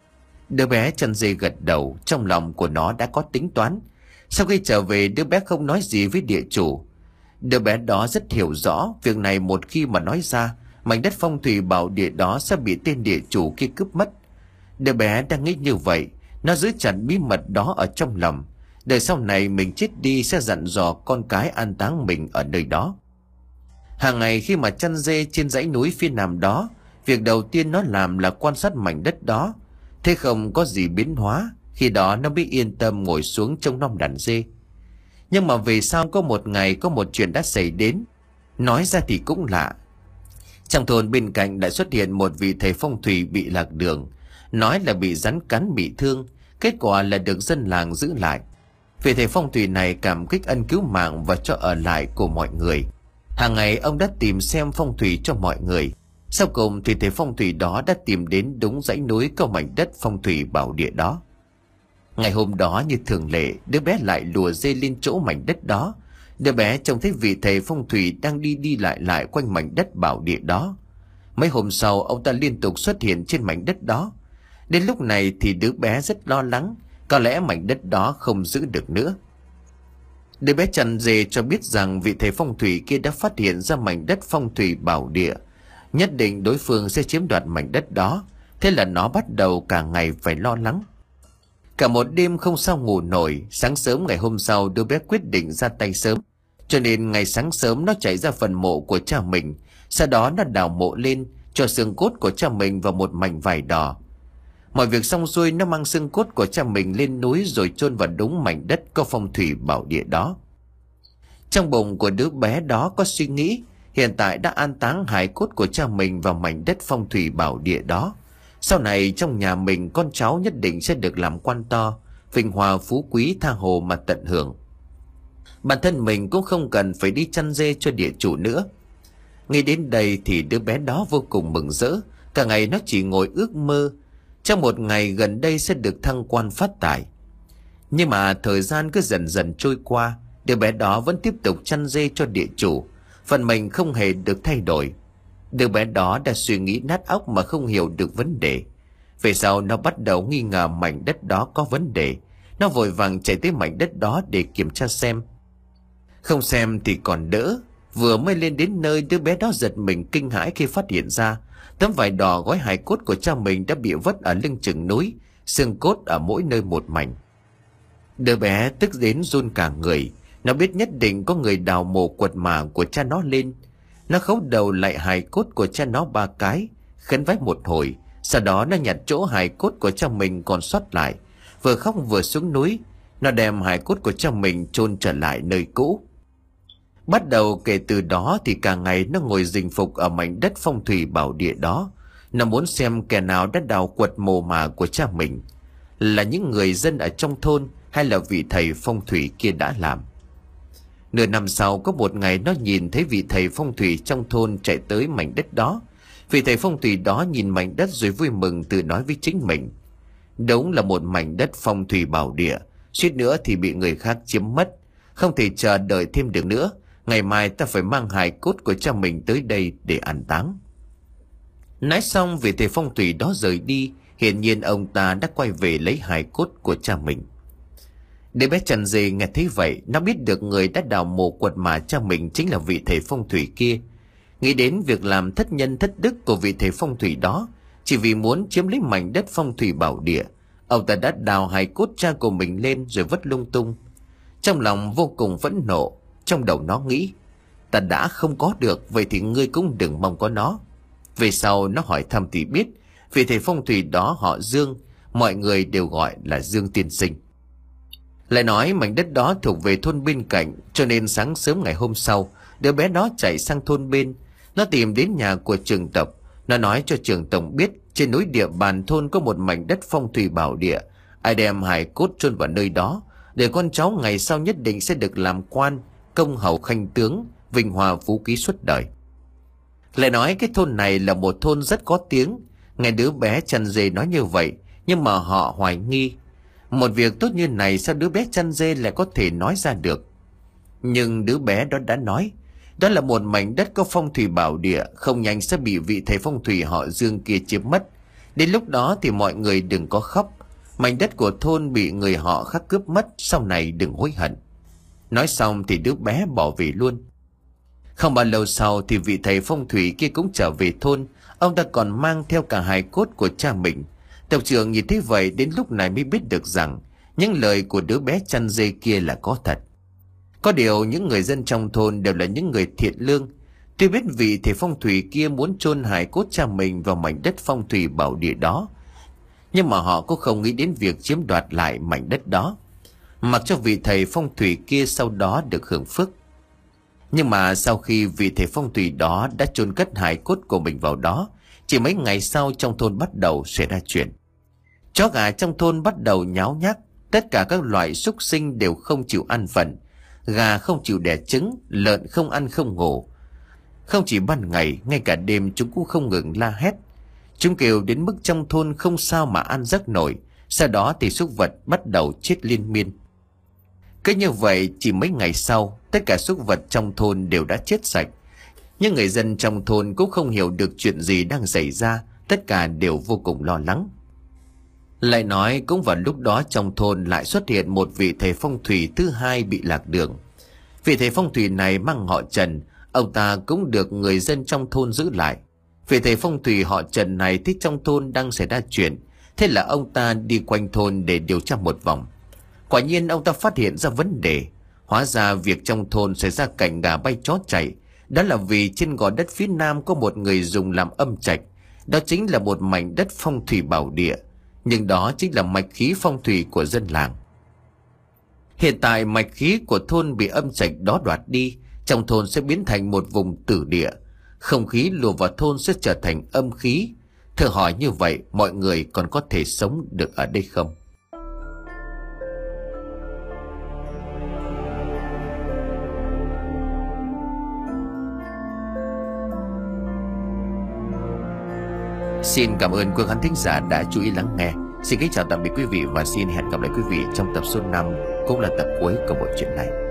Đứa bé chăn dê gật đầu, trong lòng của nó đã có tính toán. Sau khi trở về, đứa bé không nói gì với địa chủ. Đứa bé đó rất hiểu rõ việc này, một khi mà nói ra, mảnh đất phong thủy bảo địa đó sẽ bị tên địa chủ kia cướp mất. Đứa bé đang nghĩ như vậy, nó giữ chặt bí mật đó ở trong lòng. Đời sau này mình chết đi sẽ dặn dò con cái an táng mình ở nơi đó. Hàng ngày khi mà chăn dê trên dãy núi phía nam đó, việc đầu tiên nó làm là quan sát mảnh đất đó. Thế không có gì biến hóa, khi đó nó mới yên tâm ngồi xuống trông nom đàn dê. Nhưng mà về sau có một ngày có một chuyện đã xảy đến. Nói ra thì cũng lạ. Trong thôn bên cạnh đã xuất hiện một vị thầy phong thủy bị lạc đường. Nói là bị rắn cắn bị thương, kết quả là được dân làng giữ lại. Vị thầy phong thủy này cảm kích ân cứu mạng và cho ở lại của mọi người. Hàng ngày ông đã tìm xem phong thủy cho mọi người. Sau cùng thì thầy phong thủy đó đã tìm đến đúng dãy núi có mảnh đất phong thủy bảo địa đó. Ngày hôm đó như thường lệ, đứa bé lại lùa dê lên chỗ mảnh đất đó. Đứa bé trông thấy vị thầy phong thủy đang đi đi lại lại quanh mảnh đất bảo địa đó. Mấy hôm sau ông ta liên tục xuất hiện trên mảnh đất đó. Đến lúc này thì đứa bé rất lo lắng, có lẽ mảnh đất đó không giữ được nữa. Đứa bé chăn dê cho biết rằng vị thầy phong thủy kia đã phát hiện ra mảnh đất phong thủy bảo địa, nhất định đối phương sẽ chiếm đoạt mảnh đất đó. Thế là nó bắt đầu cả ngày phải lo lắng. Cả một đêm không sao ngủ nổi. Sáng sớm ngày hôm sau, đứa bé quyết định ra tay sớm, cho nên ngày sáng sớm nó chạy ra phần mộ của cha mình. Sau đó nó đào mộ lên, cho xương cốt của cha mình vào một mảnh vải đỏ. Mọi việc xong xuôi, nó mang xương cốt của cha mình lên núi rồi chôn vào đúng mảnh đất có phong thủy bảo địa đó. Trong bụng của đứa bé đó có suy nghĩ, hiện tại đã an táng hài cốt của cha mình vào mảnh đất phong thủy bảo địa đó. Sau này trong nhà mình con cháu nhất định sẽ được làm quan to, vinh hoa phú quý tha hồ mà tận hưởng. Bản thân mình cũng không cần phải đi chăn dê cho địa chủ nữa. Nghĩ đến đây thì đứa bé đó vô cùng mừng rỡ. Cả ngày nó chỉ ngồi ước mơ trong một ngày gần đây sẽ được thăng quan phát tài. Nhưng mà thời gian cứ dần dần trôi qua, đứa bé đó vẫn tiếp tục chăn dê cho địa chủ. Phần mình không hề được thay đổi. Đứa bé đó đã suy nghĩ nát óc mà không hiểu được vấn đề. Về sau nó bắt đầu nghi ngờ mảnh đất đó có vấn đề. Nó vội vàng chạy tới mảnh đất đó để kiểm tra xem. Không xem thì còn đỡ. Vừa mới lên đến nơi, đứa bé đó giật mình kinh hãi khi phát hiện ra tấm vải đỏ gói hài cốt của cha mình đã bị vứt ở lưng chừng núi, xương cốt ở mỗi nơi một mảnh. Đứa bé tức đến run cả người. Nó biết nhất định có người đào mộ quật mả của cha nó lên. Nó khấu đầu lại hài cốt của cha nó ba cái, khấn vái một hồi. Sau đó nó nhặt chỗ hài cốt của cha mình còn sót lại, vừa khóc vừa xuống núi. Nó đem hài cốt của cha mình chôn trở lại nơi cũ. Bắt đầu kể từ đó thì cả ngày nó ngồi rình phục ở mảnh đất phong thủy bảo địa đó. Nó muốn xem kẻ nào đã đào quật mồ mả của cha mình, là những người dân ở trong thôn hay là vị thầy phong thủy kia đã làm. Nửa năm sau, có một ngày nó nhìn thấy vị thầy phong thủy trong thôn chạy tới mảnh đất đó. Vị thầy phong thủy đó nhìn mảnh đất rồi vui mừng tự nói với chính mình: đúng là một mảnh đất phong thủy bảo địa, suýt nữa thì bị người khác chiếm mất. Không thể chờ đợi thêm được nữa. Ngày mai ta phải mang hài cốt của cha mình tới đây để an táng. Nói xong, vị thầy phong thủy đó rời đi. Hiển nhiên ông ta đã quay về lấy hài cốt của cha mình. Đứa bé chăn dê nghe thấy vậy, nó biết được người đã đào mộ quật mả cha mình chính là vị thầy phong thủy kia. Nghĩ đến việc làm thất nhân thất đức của vị thầy phong thủy đó, chỉ vì muốn chiếm lấy mảnh đất phong thủy bảo địa, ông ta đã đào hài cốt cha của mình lên rồi vứt lung tung. Trong lòng vô cùng phẫn nộ. Trong đầu nó nghĩ: ta đã không có được, vậy thì ngươi cũng đừng mong có nó. Về sau nó hỏi thăm thì biết vị thầy phong thủy đó họ Dương, mọi người đều gọi là Dương tiên sinh. Lại nói mảnh đất đó thuộc về thôn bên cạnh, cho nên sáng sớm ngày hôm sau, đứa bé đó chạy sang thôn bên. Nó tìm đến nhà của trưởng tộc. Nó nói cho trưởng tổng biết trên núi địa bàn thôn có một mảnh đất phong thủy bảo địa, ai đem hài cốt chôn vào nơi đó, để con cháu ngày sau nhất định sẽ được làm quan, công hầu khanh tướng, vinh hoa phú quý suốt đời. Lại nói cái thôn này là một thôn rất có tiếng. Nghe đứa bé chăn dê nói như vậy, nhưng mà họ hoài nghi, một việc tốt như này sao đứa bé chăn dê lại có thể nói ra được. Nhưng đứa bé đó đã nói, đó là một mảnh đất có phong thủy bảo địa, không nhanh sẽ bị vị thầy phong thủy họ Dương kia chiếm mất. Đến lúc đó thì mọi người đừng có khóc, Mảnh đất của thôn bị người họ khác cướp mất, sau này đừng hối hận. Nói xong thì đứa bé bỏ về luôn. Không bao lâu sau thì vị thầy phong thủy kia cũng trở về thôn. Ông ta còn mang theo cả hài cốt của cha mình. Tộc trưởng nhìn thấy vậy đến lúc này mới biết được rằng những lời của đứa bé chăn dê kia là có thật. Có điều những người dân trong thôn đều là những người thiện lương. Tuy biết vị thầy phong thủy kia muốn chôn hài cốt cha mình vào mảnh đất phong thủy bảo địa đó, nhưng mà họ cũng không nghĩ đến việc chiếm đoạt lại mảnh đất đó, mặc cho vị thầy phong thủy kia sau đó được hưởng phước. Nhưng mà sau khi vị thầy phong thủy đó đã chôn cất hài cốt của mình vào đó, chỉ mấy ngày sau trong thôn bắt đầu xảy ra chuyện. Chó gà trong thôn bắt đầu nháo nhác, tất cả các loại súc sinh đều không chịu ăn phần. Gà không chịu đẻ trứng, lợn không ăn không ngủ. Không chỉ ban ngày, ngay cả đêm chúng cũng không ngừng la hét. Chúng kêu đến mức trong thôn không sao mà ăn giấc nổi. Sau đó thì súc vật bắt đầu chết liên miên. Cứ như vậy chỉ mấy ngày sau, tất cả súc vật trong thôn đều đã chết sạch. Nhưng người dân trong thôn cũng không hiểu được chuyện gì đang xảy ra, tất cả đều vô cùng lo lắng. Lại nói cũng vào lúc đó trong thôn lại xuất hiện một vị thầy phong thủy thứ hai bị lạc đường. Vị thầy phong thủy này mang họ Trần, ông ta cũng được người dân trong thôn giữ lại. Vị thầy phong thủy họ Trần này thấy trong thôn đang xảy ra chuyện, thế là ông ta đi quanh thôn để điều tra một vòng. Quả nhiên ông ta phát hiện ra vấn đề. Hóa ra việc trong thôn xảy ra cảnh gà bay chó chạy, đó là vì trên gò đất phía nam có một người dùng làm âm trạch. Đó chính là một mảnh đất phong thủy bảo địa, nhưng đó chính là mạch khí phong thủy của dân làng. Hiện tại mạch khí của thôn bị âm trạch đó đoạt đi, trong thôn sẽ biến thành một vùng tử địa. Không khí lùa vào thôn sẽ trở thành âm khí. Thử hỏi như vậy mọi người còn có thể sống được ở đây không? Xin cảm ơn quý khán thính giả đã chú ý lắng nghe. Xin kính chào tạm biệt quý vị và xin hẹn gặp lại quý vị trong tập số năm, cũng là tập cuối của bộ truyện này.